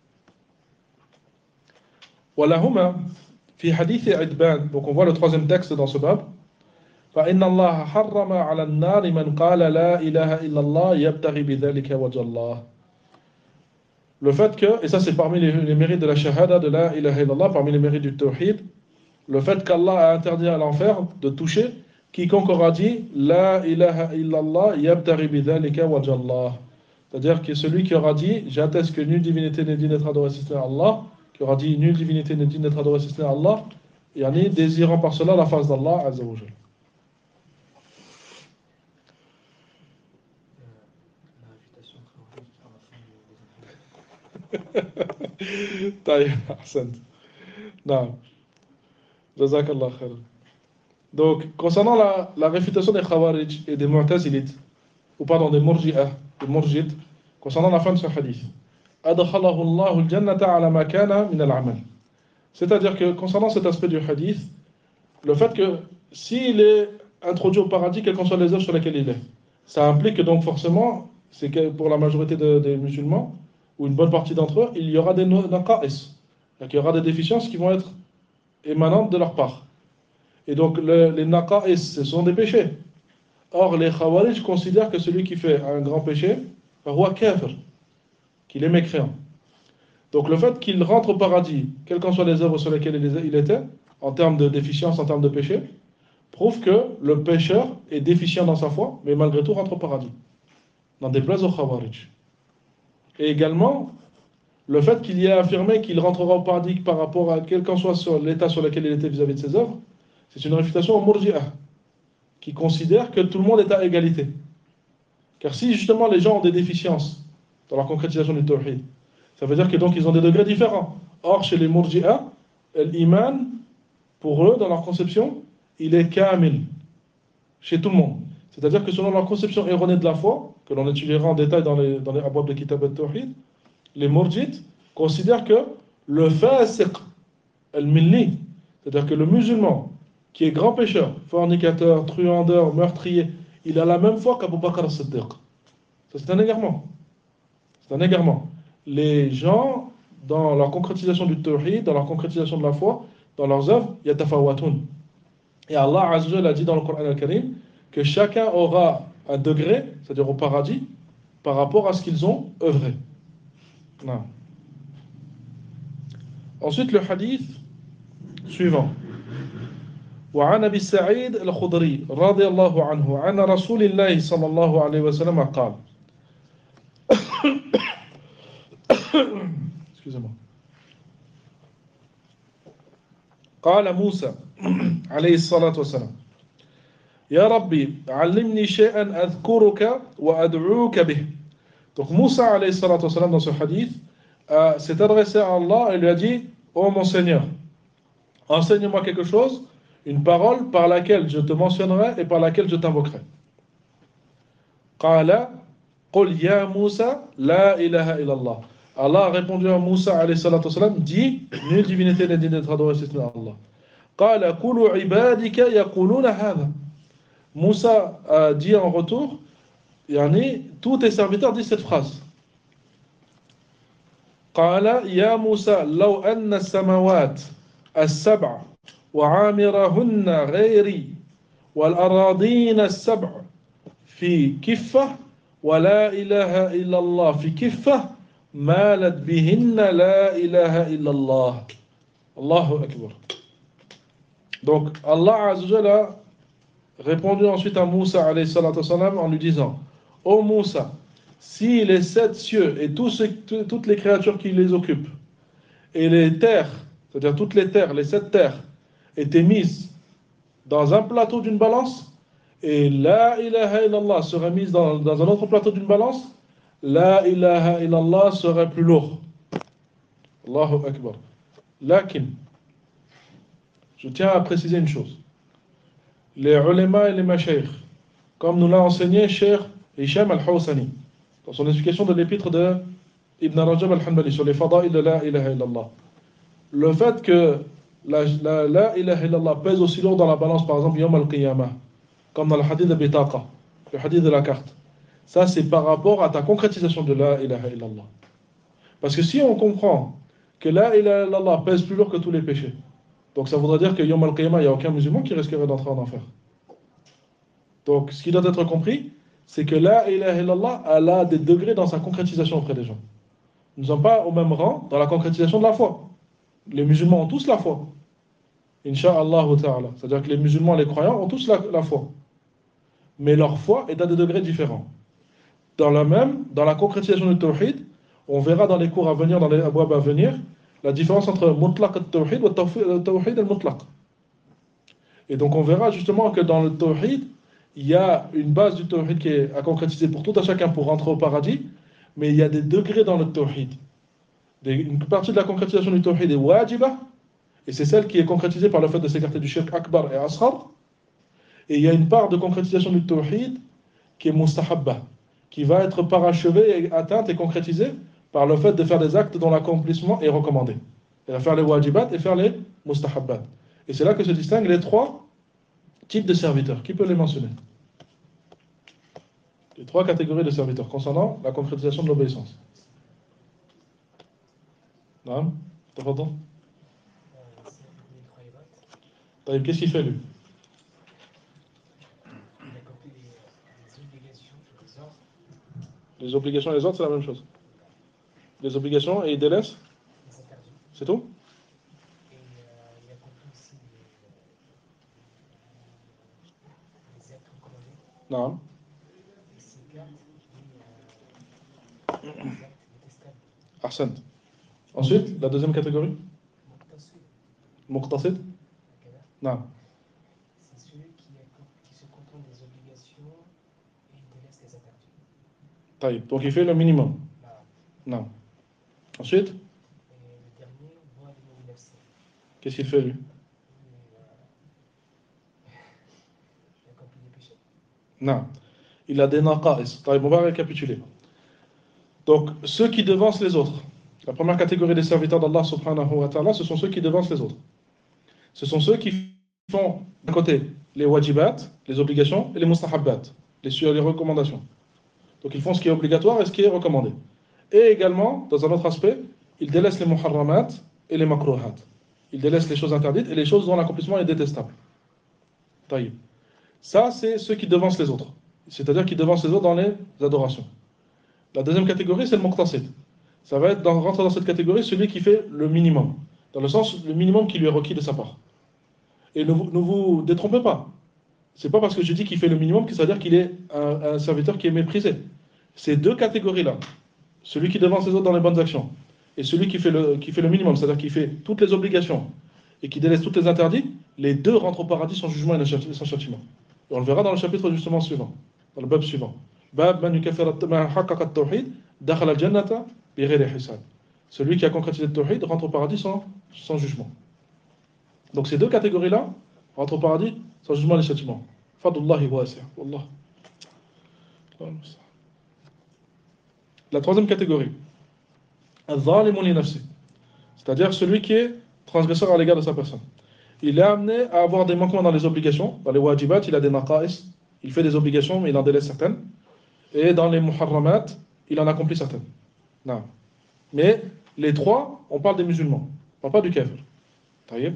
Walahuma fi hadith Idban. Donc on voit le troisième texte dans ce bab. Fa inna Allah harrama ala an-nar man qala la ilaha illa Allah yabtaghi bidhalika wajha Allah. Le fait que, et ça c'est parmi les, les mérites de la shahada, de la ilaha illallah, parmi les mérites du tawhid, le fait qu'Allah a interdit à l'enfer de toucher quiconque aura dit la ilaha illallah yabtaghi bidhalika wajha Allah. C'est-à-dire que celui qui aura dit j'atteste que nulle divinité n'est digne d'être adorée si ce n'est Allah, qui aura dit nulle divinité n'est digne d'être adorée si ce n'est Allah, yani désirant par cela la face d'Allah Azza wa Jal. طيب أحسنت نعم جزاك الله خير. Donc concernant la, la réfutation des Khawarij et des Mu'tazilites, ou pardon des Murji'ah, des Murjid, concernant la fin de ce hadith, adkhalahu Allahu al-jannata ala ma kana min al-amal. C'est-à-dire que concernant cet aspect du hadith, le fait que s'il est introduit au paradis, quelles qu'en soient les œuvres sur lesquelles il est, ça implique que donc forcément, c'est que pour la majorité de- des musulmans, ou une bonne partie d'entre eux, il y aura des no- naqa'is. C'est-à-dire qu'il y aura des déficiences qui vont être émanantes de leur part. Et donc le- les naqa'is, ce sont des péchés. Or, les khawarij considèrent que celui qui fait un grand péché, roi kafir, qu'il est mécréant. Donc le fait qu'il rentre au paradis, quelles qu'en soient les œuvres sur lesquelles il il était, en termes de déficience, en termes de péché, prouve que le pécheur est déficient dans sa foi, mais malgré tout rentre au paradis. Dans des places au khawarij. Et également, le fait qu'il y ait affirmé qu'il rentrera au paradis par rapport à quel qu'en soit sur l'état sur lequel il était vis-à-vis de ses œuvres, c'est une réfutation au murji'ah, qui considère que tout le monde est à égalité. Car si justement les gens ont des déficiences dans la concrétisation du tawhid, ça veut dire que donc ils ont des degrés différents. Or, chez les murji'ah, l'iman, pour eux, dans leur conception, il est kamil, chez tout le monde. C'est-à-dire que selon leur conception erronée de la foi, que l'on étudiera en détail dans les, dans les abwab de Kitab al-Tawhid, les murjites considèrent que le fasiq, al-milli, c'est-à-dire que le musulman, qui est grand pécheur, fornicateur, truandeur, meurtrier, il a la même foi qu'Abu Bakr as-Siddiq. Ça, c'est un égarement. C'est un égarement. Les gens, dans leur concrétisation du tawhid, dans leur concrétisation de la foi, dans leurs œuvres, il y a tafawatun. Et Allah Azza wa Jalla a dit dans le Coran al-Karim que chacun aura un degré, c'est-à-dire au paradis, par rapport à ce qu'ils ont œuvré. Non. Ensuite, le hadith suivant. وعن أبي سعيد الخدري رضي الله عنه عن رسول الله صلى الله عليه وسلم قال excusez-moi قال موسى عليه الصلاة والسلام يا ربي علمني شيئا أذكرك وأدعوك به. Donc Moussa alayhi salatu wasalam dans ce hadith euh, s'est adressé à Allah et lui a dit: ô mon Seigneur, enseigne-moi quelque chose, une parole par laquelle je te mentionnerai et par laquelle je t'invoquerai. Qala qul ya Moussa la ilaha illallah. Allah a répondu à Moussa alayhi salatu wasalam: dis, nulle divinité n'est digne d'être adorée si ce n'est Allah. Qala kulu ibadika yaquluna hadha. Moussa a dit en retour, yani, tous tes serviteurs disent cette phrase. قال يا موسى لو أن السماوات السبع وعامرهن غيري والأراضين السبع في كفة ولا إله إلا الله في كفة مالت بهن لا إله إلا الله. الله أكبر. Donc Allah Azza wa Jalla a répondu ensuite à Moussa alayhi salatu wasalam en lui disant: ô Moussa, si les sept cieux et tous ce, tout, toutes les créatures qui les occupent, et les terres, c'est-à-dire toutes les terres, les sept terres, étaient mises dans un plateau d'une balance, et la ilaha illallah serait mise dans, dans un autre plateau d'une balance, la ilaha illallah serait plus lourd. Allahu Akbar. Lakin, je tiens à préciser une chose. Les ulama et les mashayikh, comme nous l'a enseigné Cheikh Hisham al-Hawsani, dans son explication de l'épître de Ibn Rajab al-Hanbali sur les fada'il de la ilaha illallah, le fait que la, la, la ilaha illallah pèse aussi lourd dans la balance, par exemple, Yom al-Qiyamah, comme dans le hadith de Bitaqa, le hadith de la carte, ça c'est par rapport à ta concrétisation de la ilaha illallah. Parce que si on comprend que la ilaha illallah pèse plus lourd que tous les péchés, donc ça voudrait dire que Yom al-Qiyamah, il n'y a aucun musulman qui risquerait d'entrer en enfer. Donc ce qui doit être compris, c'est que la ilaha illallah, elle a des degrés dans sa concrétisation auprès des gens. Nous ne sommes pas au même rang dans la concrétisation de la foi. Les musulmans ont tous la foi. Inch'Allah ta'ala. C'est-à-dire que les musulmans, les croyants ont tous la, la foi. Mais leur foi est à des degrés différents. Dans la même, dans la concrétisation du tawhid, on verra dans les cours à venir, dans les abwab à venir, la différence entre mutlaq al-tawhid et le tawhid al-mutlaq. Et donc on verra justement que dans le tawhid, il y a une base du tawhid qui est à concrétiser pour tout à chacun pour rentrer au paradis, mais il y a des degrés dans le tawhid. Une partie de la concrétisation du tawhid est wajiba, et c'est celle qui est concrétisée par le fait de s'écarter du shirk akbar et ashar. Et il y a une part de concrétisation du tawhid qui est mustahabba, qui va être parachevée et atteinte et concrétisée par le fait de faire des actes dont l'accomplissement est recommandé. Et à faire les wajibat et faire les mustahabbat. Et c'est là que se distinguent les trois types de serviteurs. Qui peut les mentionner? Les trois catégories de serviteurs concernant la concrétisation de l'obéissance. Non? T'as pas entendu? Taïb, qu'est-ce qu'il fait lui? Il accomplit les, les obligations, les ordres. Les obligations et les ordres, c'est la même chose. Les obligations et il délaisse? Les interdits. C'est tout? Et euh, il accomplit aussi les, les actes recommandés. Non. Il s'écarte des, euh, des actes détestables. Arsène. Ensuite, la deuxième catégorie? Muqtasid. Muqtasid? Non. C'est celui qui, qui se contente des obligations et il délaisse les interdits. Taïb. Donc il fait le minimum? Non. Non. Ensuite? Et le dernier, voit les nafsi. Qu'est-ce qu'il fait lui? Il accomplit les péchés. Non. Il a des naqa'is. Taïb, on va récapituler. Donc, ceux qui devancent les autres. La première catégorie des serviteurs d'Allah subhanahu wa ta'ala, ce sont ceux qui devancent les autres. Ce sont ceux qui font d'un côté les wajibat, les obligations, et les mustahabbat, les, les recommandations. Donc ils font ce qui est obligatoire et ce qui est recommandé. Et également, dans un autre aspect, ils délaissent les muharramat et les makruhat. Ils délaissent les choses interdites et les choses dont l'accomplissement est détestable. Taïb. Ça, c'est ceux qui devancent les autres. C'est-à-dire qui devancent les autres dans les adorations. La deuxième catégorie, c'est le muqtasid. Ça va être, dans, rentrer dans cette catégorie, celui qui fait le minimum. Dans le sens, le minimum qui lui est requis de sa part. Et ne vous, ne vous détrompez pas. C'est pas parce que je dis qu'il fait le minimum que ça veut dire qu'il est un, un serviteur qui est méprisé. Ces deux catégories-là, celui qui devance les autres dans les bonnes actions, et celui qui fait le, qui fait le minimum, c'est-à-dire qui fait toutes les obligations, et qui délaisse tous les interdits, les deux rentrent au paradis sans jugement et sans châtiment. Et on le verra dans le chapitre justement suivant, dans le bab suivant. Bab man haqqaqa at-tawhid, dakhala al-jannata bighayri hisab. Celui qui a concrétisé le tawhid rentre au paradis sans, sans jugement. Donc ces deux catégories-là rentrent au paradis sans jugement et châtiment. Fadlullahi wasi'. Wallah. La troisième catégorie, al-zalimu li nafsi, c'est-à-dire celui qui est transgresseur à l'égard de sa personne. Il est amené à avoir des manquements dans les obligations, dans les wajibat, il a des naqa'is, il fait des obligations mais il en délaisse certaines, et dans les muharramat, il en accomplit certaines. Non. Mais les trois, on parle des musulmans, on parle pas du kafir. Taïeb.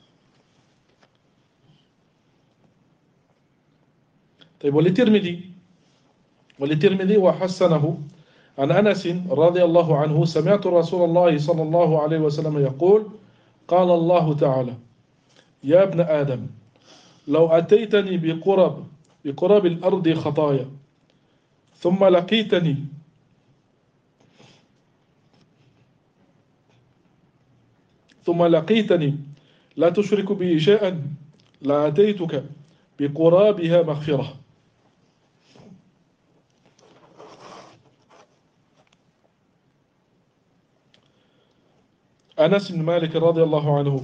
طيب وللترمذي وللترمذي وحسنه عن أنس رضي الله عنه سمعت رسول الله صلى الله عليه وسلم يقول قال الله تعالى يا ابن آدم لو أتيتني بقرب بقرب الأرض خطايا ثم لقيتني ثم لقيتني لا تشرك بي شيئا لأتيتك بقرابها مغفرة. Anas ibn Malik radiyallahu anhu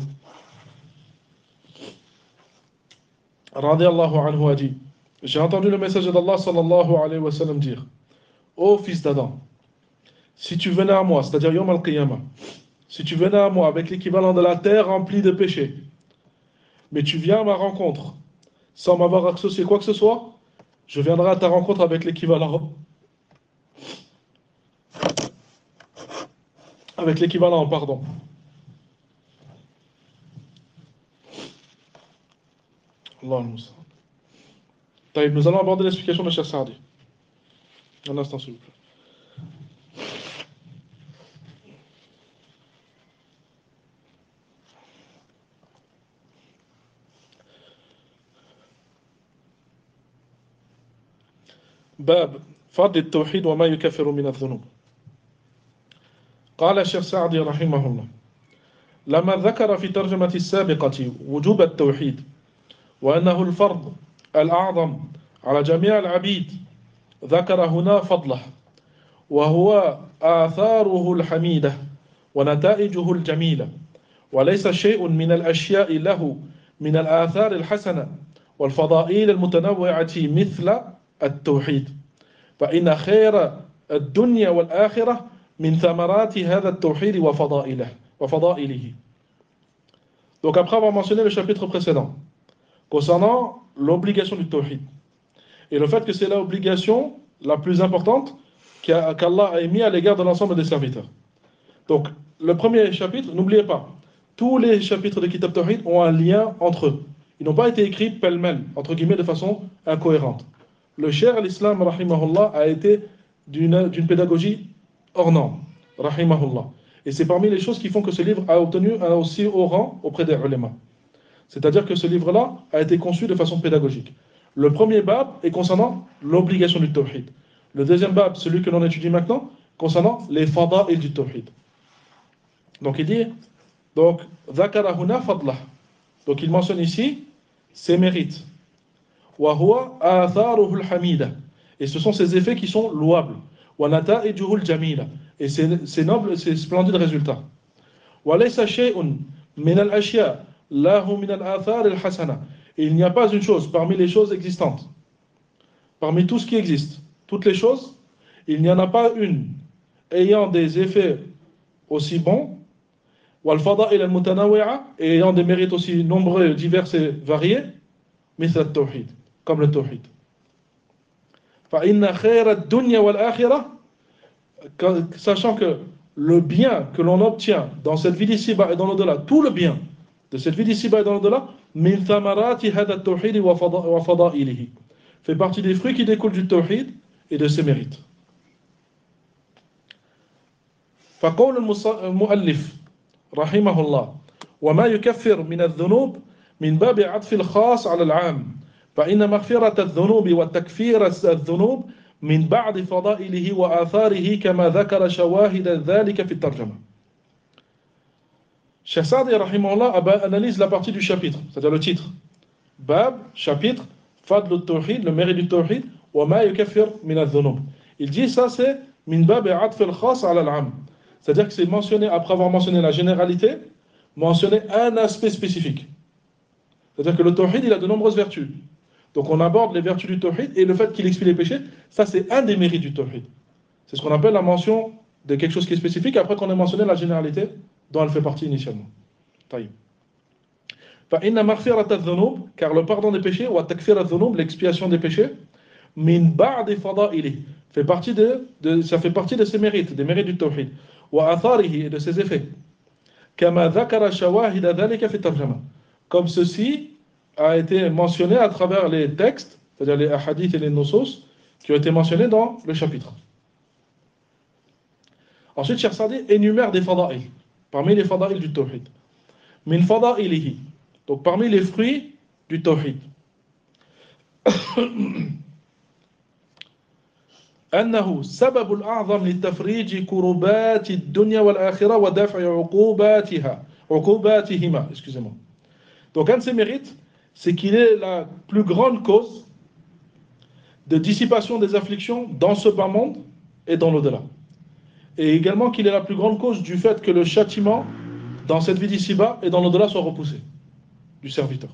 radiyallahu anhu a dit, j'ai entendu le messager d'Allah sallallahu alayhi wa sallam dire, ô fils d'Adam, si tu venais à moi, c'est-à-dire Yom al-Qiyamah, si tu venais à moi avec l'équivalent de la terre remplie de péchés, mais tu viens à ma rencontre sans m'avoir associé quoi que ce soit, je viendrai à ta rencontre avec l'équivalent avec l'équivalent, pardon. Allah al-Musta'an. Nous allons aborder l'explication de Cheikh Saadi. Un instant, s'il vous plaît. باب فضل التوحيد وما يكفر من الذنوب. قال الشيخ سعدي رحمه الله لما ذكر في ترجمة السابقة وجوب التوحيد وأنه الفرض الأعظم على جميع العبيد ذكر هنا فضله وهو آثاره الحميدة ونتائجه الجميلة وليس شيء من الأشياء له من الآثار الحسنة والفضائل المتنوعة مثل التوحيد فإن خير الدنيا والآخرة من ثمرات هذا التوحيد وفضائله وفضائله Donc après avoir mentionné le chapitre précédent, concernant l'obligation du tawhid, et le fait que c'est l'obligation la plus importante qu'Allah a émise à l'égard de l'ensemble des serviteurs. Donc, le premier chapitre, n'oubliez pas, tous les chapitres de Kitab Tawhid ont un lien entre eux. Ils n'ont pas été écrits pêle-mêle, entre guillemets, de façon incohérente. Le Cheikh al-Islam, rahimahullah, a été d'une, d'une pédagogie hors norme, rahimahullah. Et c'est parmi les choses qui font que ce livre a obtenu un aussi haut rang auprès des ulémas. C'est-à-dire que ce livre-là a été conçu de façon pédagogique. Le premier bab est concernant l'obligation du tawhid. Le deuxième bab, celui que l'on étudie maintenant, concernant les fada'il du tawhid. Donc il dit, donc, ذَكَرَ هُنَا فَضْلَهُ. Donc il mentionne ici ses mérites. وَهُوَ آثَارُهُ الْحَمِيدَةِ. Et ce sont ses effets qui sont louables. وَنَتَائِجُهُ الْجَمِيلَةِ. Et c'est noble, c'est splendide résultat. وَلَيْسَ شَيْءٌ مِنَ الْأَشْيَاءِ لَهُ مِنَ الْآثَارِ الْحَسَنَةِ. Et il n'y a pas une chose parmi les choses existantes, parmi tout ce qui existe, toutes les choses, il n'y en a pas une ayant des effets aussi bons, وَالْفَضَائِلَ الْمُتَنَوِّعَةِ, et ayant des mérites aussi nombreux, divers et variés, مثل التوحيد, comme le tawhid. فَإِنَّ خَيْرَ الدُّنْيَا وَالْآخِرَةِ, sachant que le bien que l'on obtient dans cette vie d'ici-bas et dans l'au-delà, tout le bien de cette vie d'ici-bas et dans l'au-delà, min thamarati hada tawhid wa fada'ilihi, fait partie des fruits qui découlent du tawhid et de ses mérites. فقول المؤلف رحمه الله وما يكفر من الذنوب من باب عطف الخاص على العام فإن مغفرة الذنوب وتكفير الذنوب من بعد فضائله وآثاره كما ذكر شواهد ذلك في الترجمة. Cheikh Saadi rahimahullah analyse la partie du chapitre, c'est-à-dire le titre. Bab, chapitre, Fadl al-Tawhid, le mérite du Tawhid, wa ma yukaffir min al-dhunub. Il dit ça c'est min bab atf al-khas ala al-am. C'est-à-dire que c'est mentionné, après avoir mentionné la généralité, mentionner un aspect spécifique. C'est-à-dire que le Tawhid, il a de nombreuses vertus. Donc on aborde les vertus du Tawhid et le fait qu'il expie les péchés, ça c'est un des mérites du Tawhid. C'est ce qu'on appelle la mention de quelque chose qui est spécifique, après qu'on ait mentionné la généralité dont elle fait partie initialement. Taïb. فَإِنَّ مَغْفِرَةَ الذُّنُوبِ, car le pardon des péchés, ou takfir al-dhunub, l'expiation des péchés, min ba'di fada'ili, fait partie de, de, ça fait partie de ses mérites, des mérites du tawhid, wa atharihi, et de ses effets. كَمَا ذَكَرَ شَوَاهِدَ ذَلِكَ فِي التَّرْجَمَةِ. Comme ceci a été mentionné à travers les textes, c'est-à-dire les hadiths et les nusus, qui ont été mentionnés dans le chapitre. Ensuite, Cheikh Saadi énumère des fada'il, parmi les fada'il du tawhid. Min fada'ilihi, donc parmi les fruits du tawhid. أنه سبب الأعظم لتفريج كربات الدنيا والآخرة ودفع عقوباتها عقوباتهما. Excusez-moi. Donc un de ses mérites, c'est qu'il est la plus grande cause de dissipation des afflictions dans ce bas monde et dans l'au-delà. Et également qu'il est la plus grande cause du fait que le châtiment dans cette vie d'ici-bas et dans l'au-delà soit repoussé du serviteur.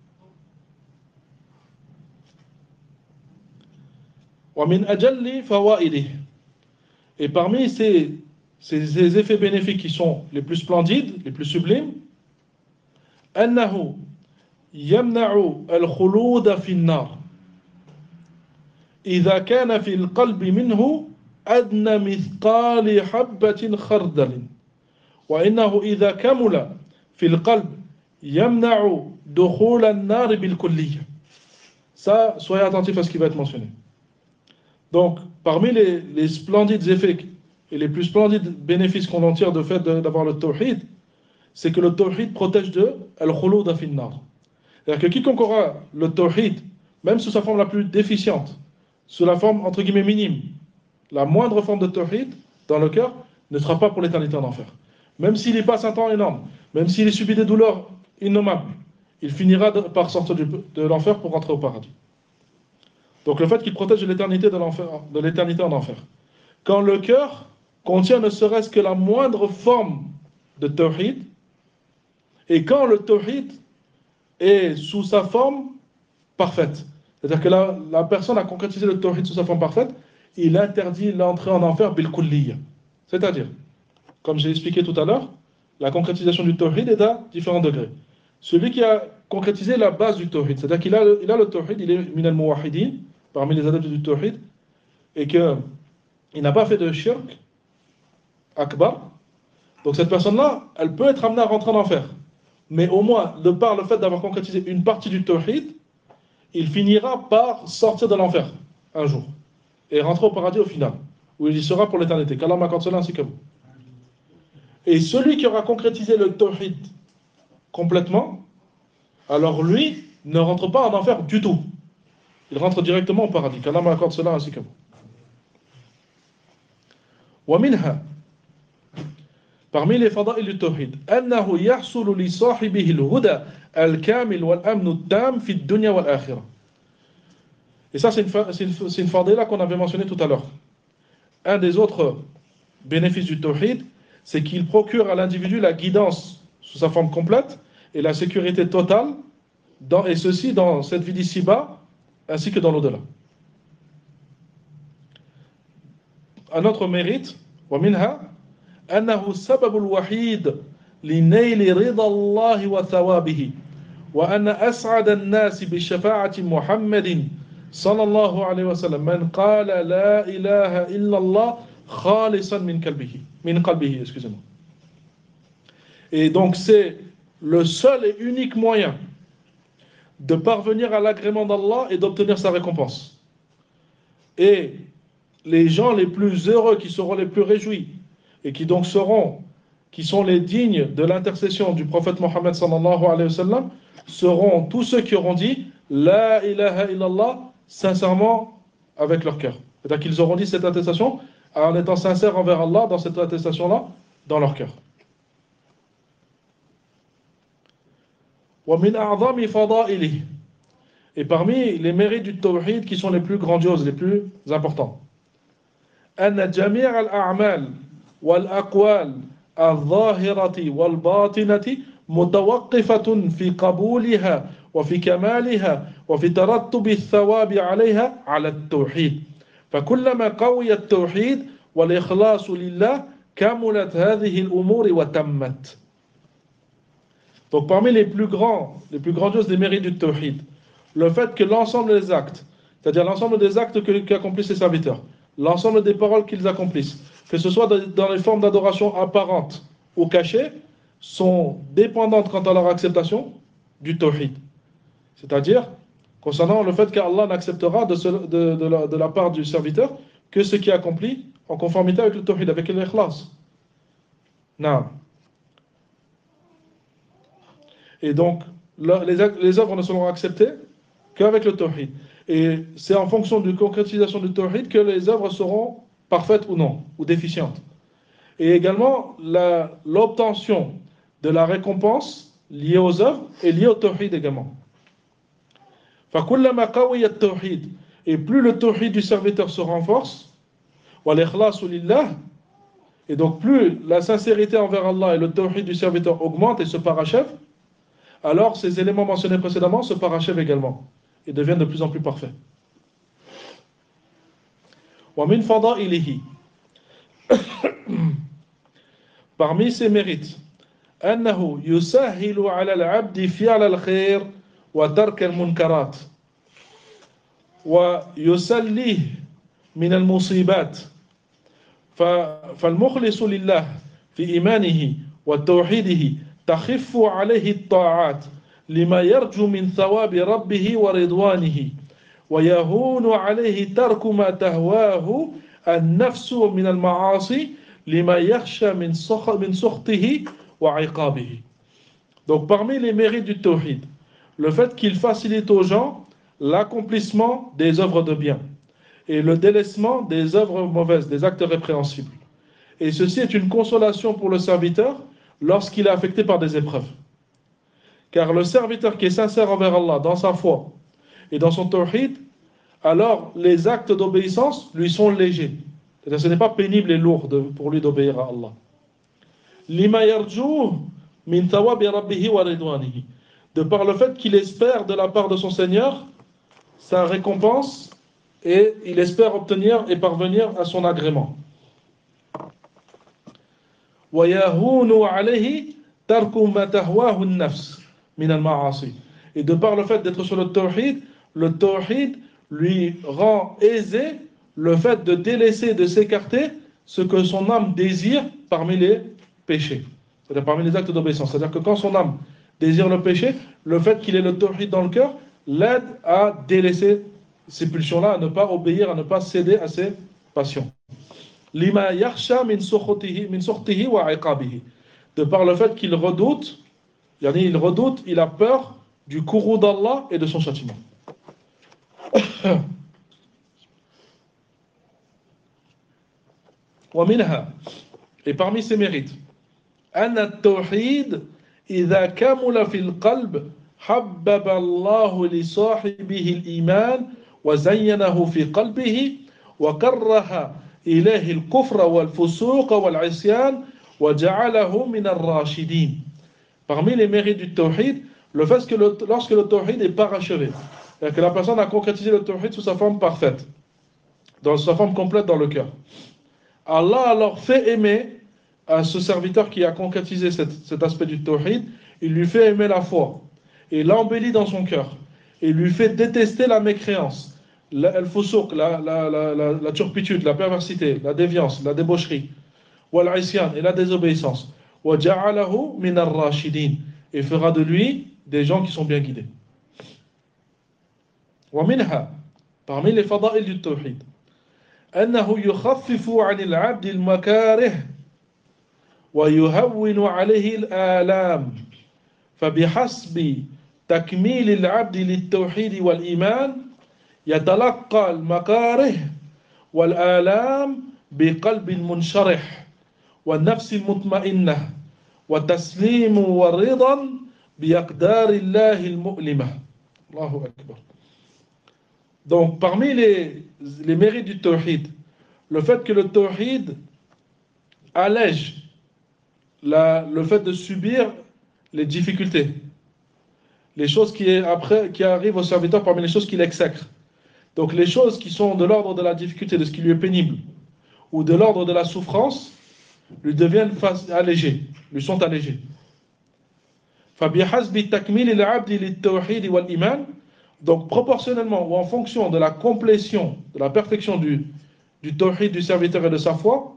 Et parmi ces, ces, ces effets bénéfiques qui sont les plus splendides, les plus sublimes, أنه يمنع الخلود في النار إذا كان في القلب منه أدنى مثقال حبة خردل وإنه إذا كمل في القلب يمنع دخول النار بالكلية. Ça, soyez attentifs à ce qui va être mentionné. Donc, parmi les, les splendides effets et les plus splendides bénéfices qu'on en tire de fait de, d'avoir le tawhid, c'est que le tawhid protège de al-khulud fi an-nar. C'est-à-dire que quiconque aura le tawhid, même sous sa forme la plus déficiente, sous la forme entre guillemets minime, la moindre forme de tawhid dans le cœur, ne sera pas pour l'éternité en enfer. Même s'il y passe un temps énorme, même s'il subit des douleurs innommables, il finira de, par sortir du, de l'enfer pour rentrer au paradis. Donc le fait qu'il protège de l'éternité, de, l'enfer, de l'éternité en enfer. Quand le cœur contient ne serait-ce que la moindre forme de tawhid, et quand le tawhid est sous sa forme parfaite, c'est-à-dire que la, la personne a concrétisé le tawhid sous sa forme parfaite, il interdit l'entrée en enfer bil kulliya. C'est-à-dire, comme j'ai expliqué tout à l'heure, la concrétisation du tawhid est à différents degrés. celui qui a concrétisé la base du tawhid, c'est-à-dire qu'il a, il a le tawhid, il est min al-muwahidin, parmi les adeptes du tawhid, et qu'il n'a pas fait de shirk akbar, donc cette personne-là, elle peut être amenée à rentrer en enfer. Mais au moins, de par le fait d'avoir concrétisé une partie du tawhid, il finira par sortir de l'enfer un jour et rentrer au paradis au final, où il y sera pour l'éternité. Qu'Allah m'accorde cela ainsi que vous. Et celui qui aura concrétisé le tawhid complètement, alors lui ne rentre pas en enfer du tout. Il rentre directement au paradis. Qu'Allah m'accorde cela ainsi que vous. ومنها parmi les fada'il du tawhid أنه يحصل لصاحبه الهدى الكامل والأمن التام في الدنيا والآخرة. Et ça, c'est une, c'est une, c'est une fadila qu'on avait mentionné tout à l'heure. Un des autres bénéfices du tawhid, c'est qu'il procure à l'individu la guidance sous sa forme complète et la sécurité totale, dans, et ceci dans cette vie d'ici-bas, ainsi que dans l'au-delà. Un autre mérite, ومنها أنه السبب الوحيد لنيل رضا الله وثوابه وأن أسعد الناس بشفاعة محمد صلى الله عليه وسلم من قال لا إله إلا الله خالصا من قلبه من قلبه excusez-moi. Et donc c'est le seul et unique moyen de parvenir à l'agrément d'Allah et d'obtenir sa récompense. Et les gens les plus heureux, qui seront les plus réjouis, et qui donc seront, qui sont les dignes de l'intercession du prophète Mohammed sallallahu alayhi wa sallam, seront tous ceux qui auront dit La ilaha illallah sincèrement avec leur cœur. C'est-à-dire qu'ils auront dit cette attestation en étant sincères envers Allah dans cette attestation-là, dans leur cœur. وَمِنْ أَعْظَمِ فَضَائِلِهِ. Et parmi les mérites du tawhid qui sont les plus grandioses, les plus importants, أن جميع الأعمال والأقوال الظاهرة والباطنة متوقفة في قبولها وفي كمالها وفي ترتب الثواب عليها على التوحيد فكلما قوي التوحيد والإخلاص لله كملت هذه الأمور وتمت. Donc parmi les plus grands, les plus grandioses des mérites du tawhid, le fait que l'ensemble des actes, c'est-à-dire l'ensemble des actes que, qu'accomplissent les serviteurs, l'ensemble des paroles qu'ils accomplissent, que ce soit dans les formes d'adoration apparentes ou cachées, sont dépendantes quant à leur acceptation du tawhid. C'est-à-dire, concernant le fait qu'Allah n'acceptera de, ce, de, de, la, de la part du serviteur que ce qui est accompli en conformité avec le tawhid, avec l'ikhlas. Non. Et donc, les, les œuvres ne seront acceptées qu'avec le tawhid. Et c'est en fonction de la concrétisation du tawhid que les œuvres seront parfaites ou non, ou déficientes. Et également, la, l'obtention de la récompense liée aux œuvres est liée au tawhid également. فَكُلَّمَا قَوِيَ التَّوْحِيد. Et plus le tawhid du serviteur se renforce, وَالْإِخْلَاصُ لِلَّهِ. Et donc plus la sincérité envers Allah et le tawhid du serviteur augmente et se parachève, alors ces éléments mentionnés précédemment se parachèvent également et deviennent de plus en plus parfaits. وَمِنْ فَضَائِلِهِ. Parmi ses mérites, أنه يسهل على العبد فعل الخير وترك المنكرات ويسليه من المصيبات فالمخلص لله في إيمانه وتوحيده تخف عليه الطاعات لما يرجو من ثواب ربه ورضوانه ويهون عليه ترك ما تهواه النفس من المعاصي لما يخشى من سخطه وعقابه. Donc parmi les mérites du tawhid, le fait qu'il facilite aux gens l'accomplissement des œuvres de bien et le délaissement des œuvres mauvaises, des actes répréhensibles. Et ceci est une consolation pour le serviteur lorsqu'il est affecté par des épreuves. Car le serviteur qui est sincère envers Allah dans sa foi et dans son tawhid, alors les actes d'obéissance lui sont légers. C'est-à-dire ce n'est pas pénible et lourd de, pour lui d'obéir à Allah. Lima yarjuh min thawabi rabbihi wa ridwanihi. De par le fait qu'il espère de la part de son Seigneur sa récompense et il espère obtenir et parvenir à son agrément. Wa yahunu alayhi tarku ma tahwahu an-nafs. min al-ma'asi. Et de par le fait d'être sur le tawhid, le tawhid lui rend aisé le fait de délaisser, de s'écarter ce que son âme désire parmi les péchés, c'est-à-dire parmi les actes d'obéissance. C'est-à-dire que quand son âme désire le péché, le fait qu'il ait le tawhid dans le cœur l'aide à délaisser ces pulsions-là, à ne pas obéir, à ne pas céder à ses passions. Lima yakhsha min sukhtihi min sukhtihi wa iqabihi. De par le fait qu'il redoute, yani il redoute, il a peur du courroux d'Allah et de son châtiment. ومنها, et parmi ses mérites, أن التوحيد إذا كمل في القلب حبب الله لصاحبه الإيمان وزينه في قلبه وكره إليه الكفر والفسوق والعصيان وجعله من الراشدين. Parmi les mérites du tawhid, le fait que le, lorsque le tawhid est parachevé, c'est-à-dire que la personne a concrétisé le tawhid sous sa forme parfaite, dans sa forme complète dans le cœur, Allah alors fait aimer à ce serviteur qui a concrétisé cette, cet aspect du tawhid, il lui fait aimer la foi, et l'embellit dans son cœur, et lui fait détester la mécréance, la, la, la, la, la, la turpitude, la perversité, la déviance, la débaucherie, wal isyan, et la désobéissance, wa ja'alahu min ar-rashidin, et fera de lui des gens qui sont bien guidés. Wa minha, parmi les fada'il du tawhid, أنه يخفف عن العبد المكاره ويهون عليه الآلام فبحسب تكميل العبد للتوحيد والإيمان يتلقى المكاره والآلام بقلب منشرح والنفس المطمئنة والتسليم والرضا بأقدار الله المؤلمة. الله أكبر. Donc, parmi les, les mérites du tawhid, le fait que le tawhid allège la, le fait de subir les difficultés, les choses qui, après, qui arrivent au serviteur parmi les choses qu'il exècre. Donc, les choses qui sont de l'ordre de la difficulté, de ce qui lui est pénible, ou de l'ordre de la souffrance, lui deviennent allégées, lui sont allégées. فَبِحَسْبِ تَكْمِيلِ الْعَبْدِ لِلتَّوْحِيدِ وَالْإِيمَانِ. Donc, proportionnellement ou en fonction de la complétion, de la perfection du, du tawhid du serviteur et de sa foi,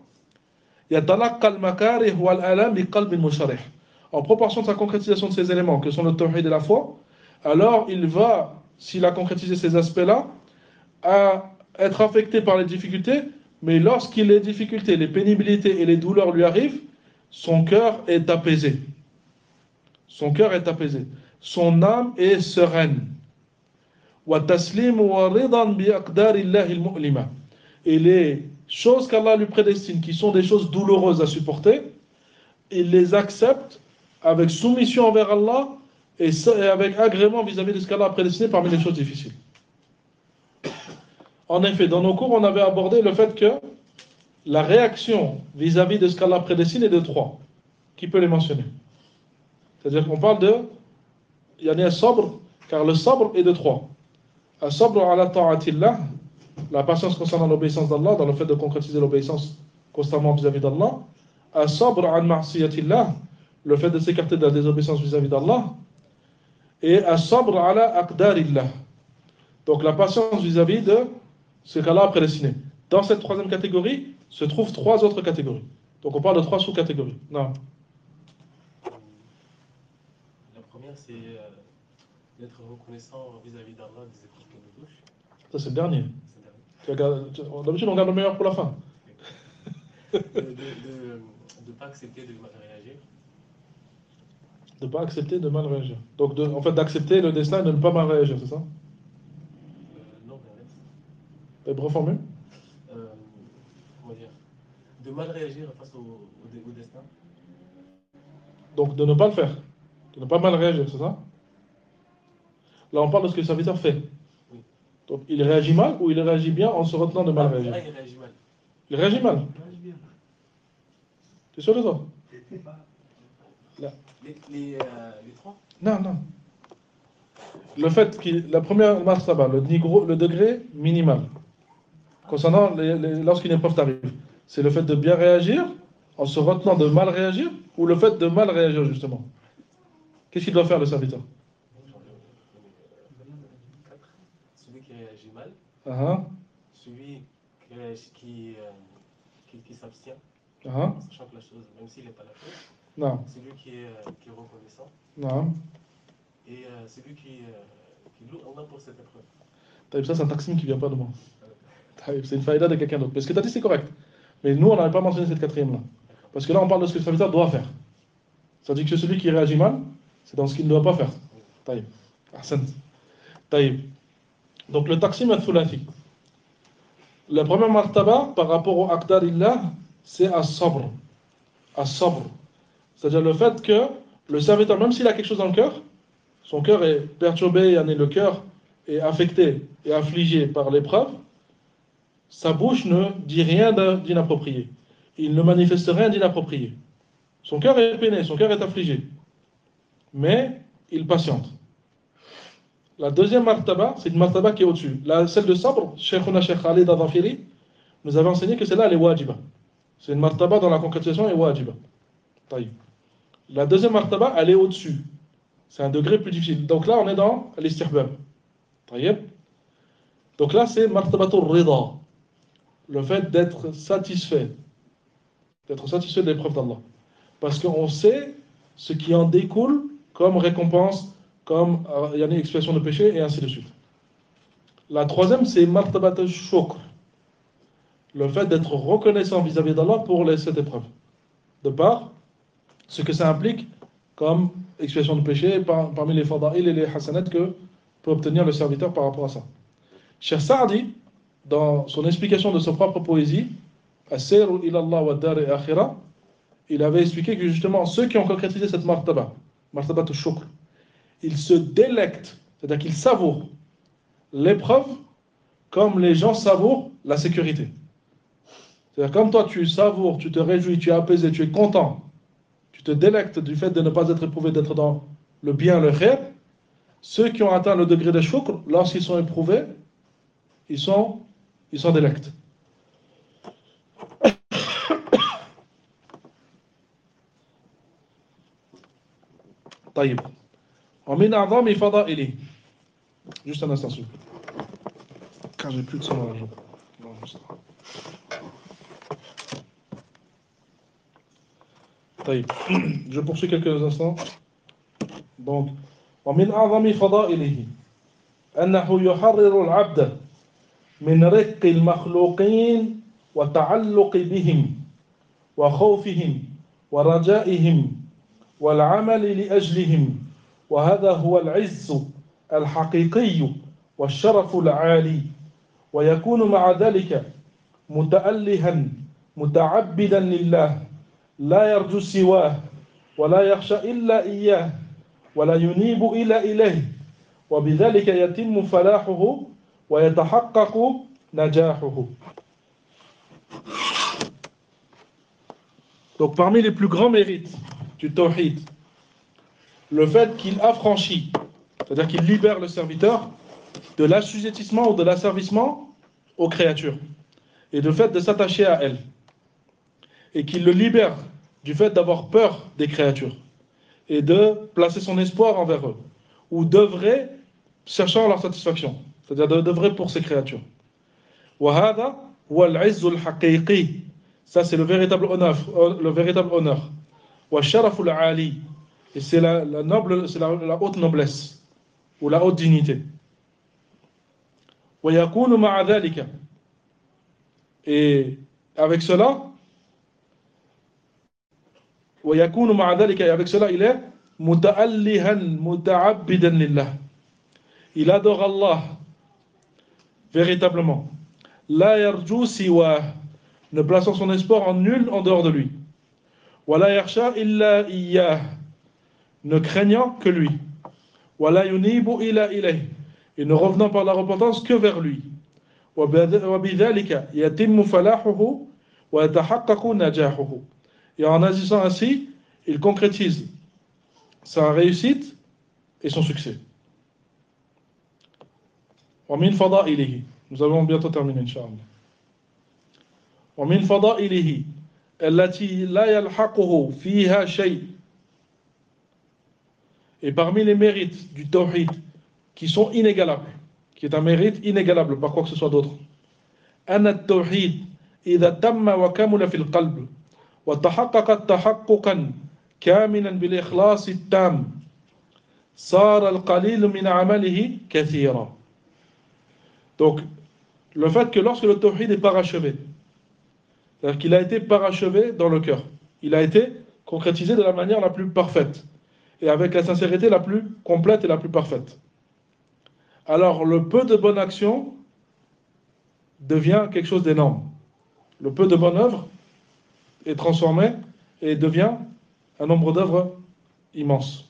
en proportion de sa concrétisation de ces éléments, que sont le tawhid et la foi, alors il va, s'il a concrétisé ces aspects-là, à être affecté par les difficultés, mais lorsqu'il les difficultés, les pénibilités et les douleurs lui arrivent, son cœur est apaisé. Son cœur est apaisé. Son âme est sereine. Et les choses qu'Allah lui prédestine, qui sont des choses douloureuses à supporter, il les accepte avec soumission envers Allah et avec agrément vis-à-vis de ce qu'Allah a prédestiné parmi les choses difficiles. En effet, dans nos cours, on avait abordé le fait que la réaction vis-à-vis de ce qu'Allah prédestine est de trois. Qui peut les mentionner? C'est-à-dire qu'on parle de yani as-sabr, car le sabr est de trois. As-sabr ala ta'atillah, la patience concernant l'obéissance d'Allah, dans le fait de concrétiser l'obéissance constamment vis-à-vis d'Allah. As-sabr an ma'siyatillah, le fait de s'écarter de la désobéissance vis-à-vis d'Allah. Et as-sabr ala aqdarillah, donc la patience vis-à-vis de ce qu'Allah a prédestiné. Dans cette troisième catégorie se trouvent trois autres catégories. Donc on parle de trois sous-catégories. Non. La première, c'est euh, d'être reconnaissant vis-à-vis d'Allah des épreuves qui nous touchent. Ça, c'est le dernier. D'habitude, on garde le meilleur pour la fin. De ne pas accepter de mal réagir. De ne pas accepter de mal réagir. Donc, de, en fait, d'accepter le destin et de ne pas mal réagir, c'est ça? euh, Non, l'inverse. Et reformule euh, Comment dire? De mal réagir face au, au, au destin. Donc, de ne pas le faire. De ne pas mal réagir, c'est ça? Là, on parle de ce que le serviteur fait. Oui. Donc, il réagit mal ou il réagit bien en se retenant de mal ah, réagir? Là, il réagit mal. Il réagit mal. Tu es sûr de toi? Là. Les, les, euh, les trois? Non, non. Le fait qu'il, la première martaba, le, le degré minimal, concernant les, les, lorsqu'une épreuve t'arrive, c'est le fait de bien réagir en se retenant de mal réagir ou le fait de mal réagir justement? Qu'est-ce qu'il doit faire le serviteur? Celui qui réagit mal, uh-huh. celui qui, réagit, qui, euh, qui, qui s'abstient, uh-huh. en sachant que la chose, même s'il n'est pas la faute, non. celui qui est, euh, qui est reconnaissant, non. et euh, celui qui, euh, qui loue Allah pour cette épreuve. Ça, c'est un taxim qui ne vient pas de moi. C'est une faïda de quelqu'un d'autre. Mais ce que tu as dit, c'est correct. Mais nous, on n'avait pas mentionné cette quatrième-là. Parce que là, on parle de ce que le serviteur doit faire. Ça dit que celui qui réagit mal, c'est dans ce qu'il ne doit pas faire. Taïb. Ahsan. Taïb. Donc le taqsim al-thulathi. La première martaba par rapport au aqdarillah, c'est as-sabr. As-sabr. C'est-à-dire le fait que le serviteur, même s'il a quelque chose dans le cœur, son cœur est perturbé, le cœur est affecté et affligé par l'épreuve, sa bouche ne dit rien d'inapproprié. Il ne manifeste rien d'inapproprié. Son cœur est peiné, son cœur est affligé. Mais il patiente. La deuxième martaba, c'est une martaba qui est au-dessus. La, celle de sabr, Sheikhuna Sheikh Khalid Adhafiri nous avait enseigné que celle-là, elle est wajiba. C'est une martaba dans la concrétisation, est wajiba. Taïb. La deuxième martaba, elle est au-dessus. C'est un degré plus difficile. Donc là, on est dans l'istihbab. Taïb. Donc là, c'est martabatul rida. Le fait d'être satisfait. D'être satisfait de l'épreuve d'Allah. Parce qu'on sait ce qui en découle comme récompense, comme il y a une expiation de péché, et ainsi de suite. La troisième, c'est martabat al-shukr. Le fait d'être reconnaissant vis-à-vis d'Allah pour les, cette épreuve. De par ce que ça implique comme expiation de péché par, parmi les fada'il et les hasanat que peut obtenir le serviteur par rapport à ça. Cheikh Sa'di, dans son explication de sa propre poésie, As-sayru ila Allah wa dar et akhira, il avait expliqué que justement ceux qui ont concrétisé cette martaba, martaba al-shukr, ils se délectent, c'est-à-dire qu'ils savourent l'épreuve comme les gens savourent la sécurité. C'est-à-dire comme toi tu savoures, tu te réjouis, tu es apaisé, tu es content, tu te délectes du fait de ne pas être éprouvé, d'être dans le bien, le khair, ceux qui ont atteint le degré de shukr, lorsqu'ils sont éprouvés, ils sont, ils sont délects. طيب ومن أعظم فضائله. Juste un instant, s'il vous plaît. Car j'ai plus de sang dans la jambe. Non, طيب. Je poursuis quelques instants. Donc, ومن أعظم فضائله أنه يحرر العبد من رق المخلوقين والتعلق بهم وخوفهم ورجائهم والعمل لأجلهم، وهذا هو العز الحقيقي والشرف العالي، ويكون مع ذلك متألها متعبدا لله لا يرجو سواه ولا يخشى إلا إياه ولا ينيب إلا إليه، وبذلك يتم فلاحه ويتحقق نجاحه. Donc parmi les plus grands mérites du tawhid, le fait qu'il affranchit, c'est-à-dire qu'il libère le serviteur de l'assujettissement ou de l'asservissement aux créatures, et le fait de s'attacher à elles, et qu'il le libère du fait d'avoir peur des créatures, et de placer son espoir envers eux, ou d'œuvrer cherchant leur satisfaction, c'est-à-dire d'œuvrer pour ces créatures. وَهَذَا هُوَ الْعِزُّ الْحَقِيقِي. Ça, c'est le véritable honneur. Le véritable honneur. وَالشَّرَفُ الْعَالِي. Et c'est la, la, noble, c'est la, la haute noblesse, ou la haute dignité. وَيَكُونُ مَعَ ذَلِكَ. Et avec cela, وَيَكُونُ مَعَ ذَلِكَ. Et avec cela, il est مُتَأَلِّهًا مُتَعَبِّدًا لِلَّهِ. Il adore Allah, véritablement. لَا يَرْجُو سِوَاهُ. Ne plaçant son espoir en nul en dehors de lui. وَلَا يَخْشَى إِلَّا إِيَّاهُ. Ne craignant que lui. وَلَا يُنِيبُ إِلَّا إِلَيْهِ. Et ne revenant par la repentance que vers lui. وَبِذَلِكَ يَتِمُّ فَلَاحُهُ وَيَتَحَقَّقُ نَجَاحُهُ. Et en agissant ainsi, il concrétise sa réussite et son succès. وَمِنْ فَضَائِلِهِ. Nous allons bientôt terminer, Inch'Allah. ومن فضائله التي لا يلحقه فيها شيء Et parmi les mérites du tawhid, qui sont inégalables, qui est un mérite inégalable par quoi que ce soit d'autre, أن التوحيد إذا تم وكمل في القلب وتحقق تحققا كاملا بالإخلاص التام صار القليل من عمله كثيرا. Donc, le fait que lorsque le tawhid est parachevé, c'est-à-dire qu'il a été parachevé dans le cœur, il a été concrétisé de la manière la plus parfaite et avec la sincérité la plus complète et la plus parfaite, alors le peu de bonnes actions devient quelque chose d'énorme. Le peu de bonnes œuvres est transformé et devient un nombre d'œuvres immense.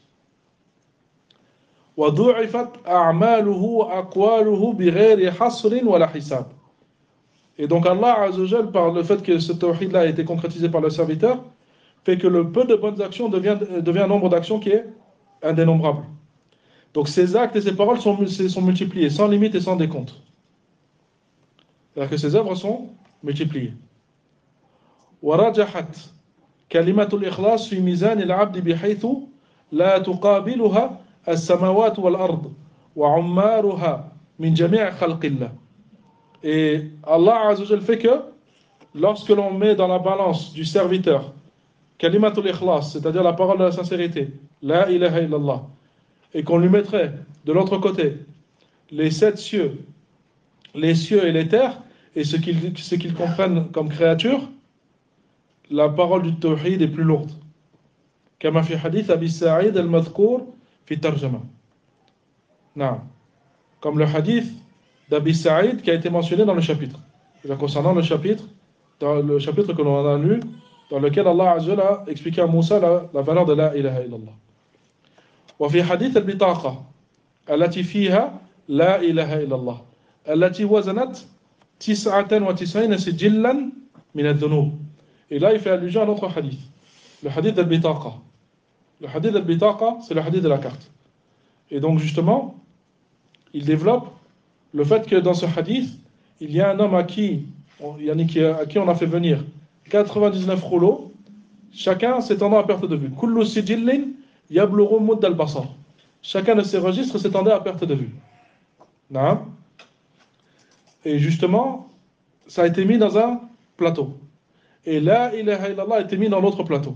وَضُعِفَتْ أَعْمَالُهُ وَأَقْوَالُهُ بِغَيْرِ حَصْرٍ وَلَا حِسَابٍ. Et donc Allah Azza wa Jal, par le fait que ce tawhid-là a été concrétisé par le serviteur, fait que le peu de bonnes actions devient, devient un nombre d'actions qui est indénombrable. Donc ces actes et ces paroles sont, sont multipliés, sans limite et sans décompte. C'est-à-dire que ces œuvres sont multipliées. وَرَجَحَتْ كَلِمَةُ الْإِخْلَاصِ فِي مِيزَانِ الْعَبْدِ بِحَيْثُ لَا تُقَابِلُهَا السَّمَوَاتُ وَالْأَرْضِ وَعُمَّارُهَا مِنْ جَمِيعِ خَلْقِ اللَّهِ. Et Allah Azza wa Jal fait que lorsque l'on met dans la balance du serviteur kalimatul ikhlas, c'est-à-dire la parole de la sincérité, la ilaha illallah, et qu'on lui mettrait de l'autre côté les sept cieux, les cieux et les terres, et ce qu'ils, ce qu'ils comprennent comme créature, la parole du tawhid est plus lourde. Kama fi hadith Abi Sa'id al-Madhkour fi tarjama. Non. Comme le hadith d'Abi Sa'id qui a été mentionné dans le chapitre. C'est-à-dire concernant le chapitre, dans le chapitre que l'on a lu, dans lequel Allah Azza wa Jalla a expliqué à Moussa la, la valeur de la ilaha illallah. وفي حديث البطاقة التي فيها لا إله إلا الله التي وزنت تسعة وتسعين سجلا من الذنوب. Et là, il fait allusion à un autre hadith, le hadith d'Al-Bitaqa. Le hadith d'Al-Bitaqa, c'est le hadith de la carte. Et donc, justement, il développe le fait que dans ce hadith, il y a un homme à qui, à qui on a fait venir quatre-vingt-dix-neuf rouleaux, chacun s'étendant à perte de vue. Kullu sijillin yablughu mudd al-basar. Chacun de ces registres s'étendait à perte de vue. Non. Et justement, ça a été mis dans un plateau. Et la ilaha illallah a été mis dans l'autre plateau.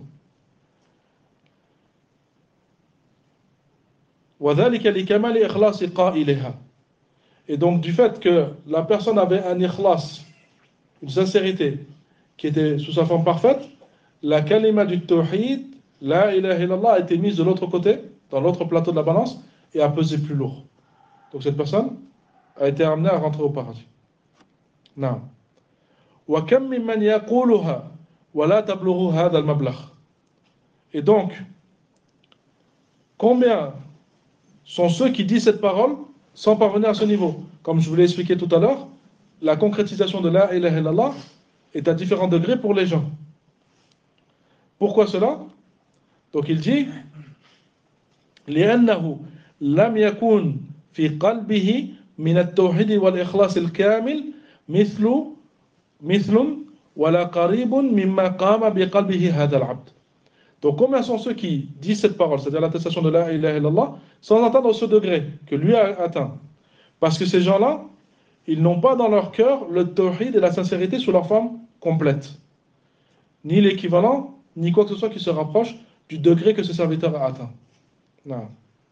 وَذَلِكَ لِكَمَالِ إِخْلَاصِ قَائِلِهَا. Et donc, du fait que la personne avait un ikhlas, une sincérité, qui était sous sa forme parfaite, la kalima du tawhid, la ilaha illallah, a été mise de l'autre côté, dans l'autre plateau de la balance, et a pesé plus lourd. Donc cette personne a été amenée à rentrer au paradis. Non. وَكَمْ مِمَّنْ يَقُولُهَا وَلَا تَبْلُغُ هَذَا الْمَبْلَغ. Et donc, combien sont ceux qui disent cette parole sans parvenir à ce niveau? Comme je vous l'ai expliqué tout à l'heure, la concrétisation de la ilaha illallah est à différents degrés pour les gens. Pourquoi cela? Donc il dit لأنه لم يكن في قلبه من التوحيد والإخلاص الكامل مثل مثل ولا قريب مما قام بقلبه هذا العبد. Donc combien sont ceux qui disent cette parole, c'est-à-dire l'attestation de la ilaha illallah, sans atteindre ce degré que lui a atteint? Parce que ces gens-là, ils n'ont pas dans leur cœur le tawhid et la sincérité sous leur forme complète, ni l'équivalent, ni quoi que ce soit qui se rapproche du degré que ce serviteur a atteint. Non.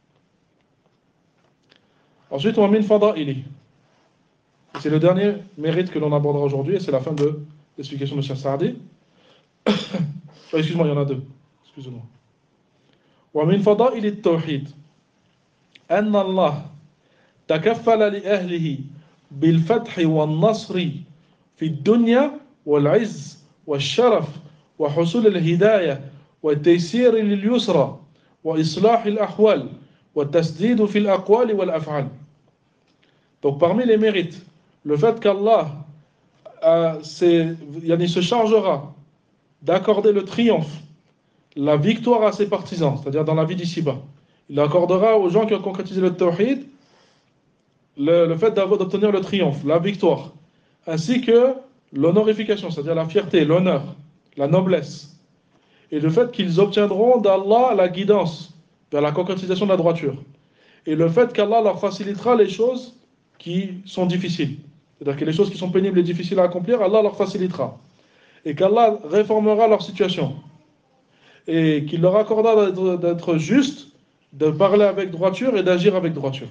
Ensuite, on a mis une fada'ili. C'est le dernier mérite que l'on abordera aujourd'hui, et c'est la fin de l'explication de Cheikh Saadi. Oh, excuse-moi, il y en a deux. Excusez-moi. ومن فضائل التوحيد أن الله تكفل لأهله بالفتح والنصر في الدنيا والعز والشرف وحصول الهداية والتيسير لليسرى وإصلاح الأحوال والتسديد في الأقوال والأفعال. Donc parmi les mérites, le fait qu'Allah euh, se chargera d'accorder le triomphe, la victoire à ses partisans, c'est-à-dire dans la vie d'ici-bas. Il accordera aux gens qui ont concrétisé le tawhid le, le fait d'obtenir le triomphe, la victoire, ainsi que l'honorification, c'est-à-dire la fierté, l'honneur, la noblesse, et le fait qu'ils obtiendront d'Allah la guidance vers la concrétisation de la droiture. Et le fait qu'Allah leur facilitera les choses qui sont difficiles. C'est-à-dire que les choses qui sont pénibles et difficiles à accomplir, Allah leur facilitera. Et qu'Allah réformera leur situation. Et qu'il leur accordera d'être, d'être juste, de parler avec droiture et d'agir avec droiture.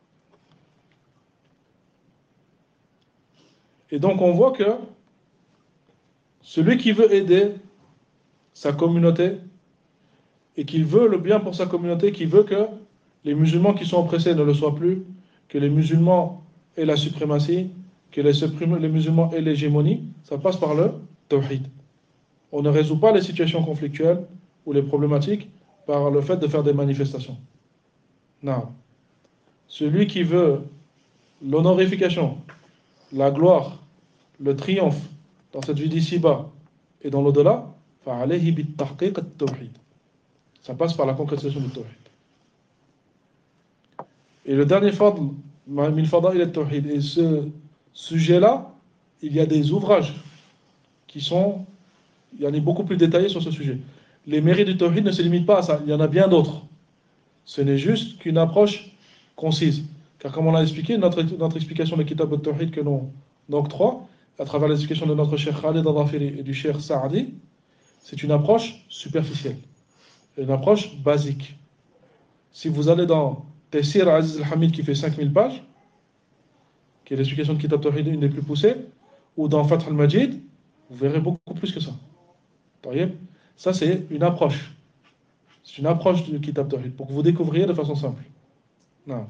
Et donc on voit que celui qui veut aider sa communauté et qui veut le bien pour sa communauté, qui veut que les musulmans qui sont oppressés ne le soient plus, que les musulmans aient la suprématie, que les, les musulmans aient l'hégémonie, ça passe par le tawhid. On ne résout pas les situations conflictuelles ou les problématiques par le fait de faire des manifestations. Non. Celui qui veut l'honorification, la gloire, le triomphe dans cette vie d'ici-bas et dans l'au-delà, فَعَلَيْهِ بِالتَّحْقِيقِ التَّوْحِيد. Ça passe par la concrétisation du tawhid. Et le dernier fadl, min fadail al-tawhid, et ce sujet-là, il y a des ouvrages qui sont, il y en a beaucoup plus détaillés sur ce sujet. Les mérites du tawhid ne se limitent pas à ça, il y en a bien d'autres. Ce n'est juste qu'une approche concise. Car comme on l'a expliqué, notre, notre explication de Kitab al-Tawhid que l'on octroie, à travers l'explication de notre Cheikh Khalid al-Dhafiri et du Cheikh Saadi, c'est une approche superficielle, une approche basique. Si vous allez dans Tafsir Aziz al-Hamid qui fait cinq mille pages, qui est l'explication de Kitab al-Tawhid une des plus poussées, ou dans Fath al-Majid, vous verrez beaucoup plus que ça. Ça, c'est une approche. C'est une approche du Kitab al-Tawhid, pour que vous découvriez de façon simple. Non.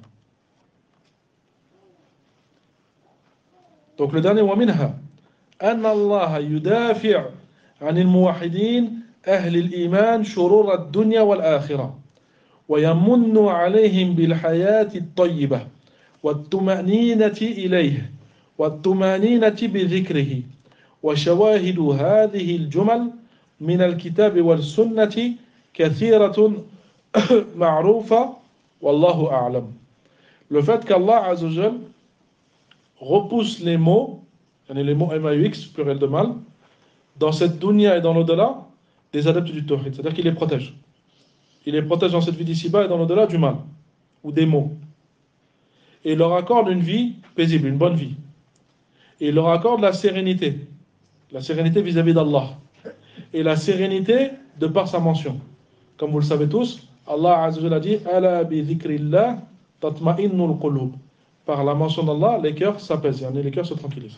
Donc le dernier, وَمِنْهَا أَنَّ اللَّهَ يُدَافِعُ عَنِ الْمُوَحِّدِينَ أَهْلِ الْإِيمَانِ شُرُورَ الدُّنْيَا وَالْآخِرَةِ وَيَمُنُّ عَلَيْهِمْ بِالْحَيَاةِ الطَّيِّبَةِ وَالطُّمَأْنِينَةِ إِلَيْهِ وَالطُّمَأْنِينَةِ بِذِكْرِهِ وشواهد هذه الجمل من الكتاب والسنة كثيرة معروفة والله أعلم. Le fait qu'Allah Azza wa Jal repousse les mots, les mots M A U X, pluriel de mal, dans cette dunya et dans l'au-delà, des adeptes du tawhid. C'est-à-dire qu'il les protège. Il les protège dans cette vie d'ici-bas et dans l'au-delà du mal, ou des maux. Et il leur accorde une vie paisible, une bonne vie. Et il leur accorde la sérénité. La sérénité vis-à-vis d'Allah. Et la sérénité de par sa mention. Comme vous le savez tous, Allah Azza wa Jalla a dit Ala bi dhikrillah tatma'innul qulub. Par la mention d'Allah, les cœurs s'apaisent, les cœurs se tranquillisent.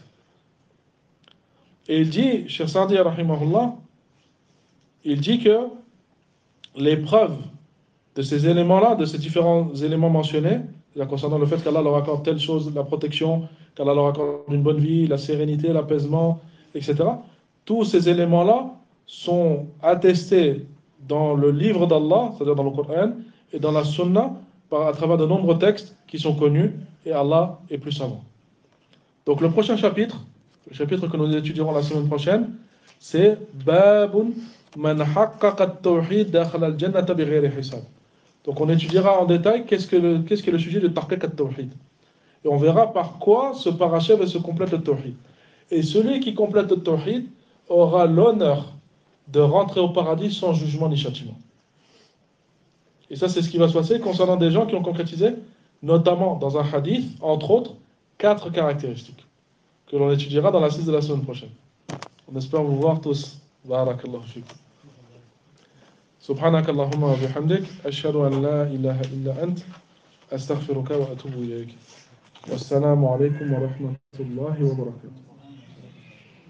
Et il dit, Cheikh Saadi rahimahullah, il dit que les preuves de ces éléments-là, de ces différents éléments mentionnés, concernant le fait qu'Allah leur accorde telle chose, la protection, qu'Allah leur accorde une bonne vie, la sérénité, l'apaisement, et cetera. Tous ces éléments-là sont attestés dans le livre d'Allah, c'est-à-dire dans le Coran, et dans la Sunna, par, à travers de nombreux textes qui sont connus, et Allah est plus savant. Donc le prochain chapitre, le chapitre que nous étudierons la semaine prochaine, c'est Babun man haqqaqa at-tawhid dakhala al-jannata bighayri hisab. Donc on étudiera en détail qu'est-ce que le, qu'est-ce que le sujet de tahqiq at-tawhid. Et on verra par quoi se parachève et se complète le tawhid. Et celui qui complète le tawhid aura l'honneur de rentrer au paradis sans jugement ni châtiment. Et ça, c'est ce qui va se passer concernant des gens qui ont concrétisé, notamment dans un hadith, entre autres, quatre caractéristiques que l'on étudiera dans la six de la semaine prochaine. On espère vous voir tous. Barakallahu fikum. سبحانك اللهم وبحمدك أشهد أن لا إله إلا أنت أستغفرك وأتوب إليك والسلام عليكم ورحمة الله وبركاته.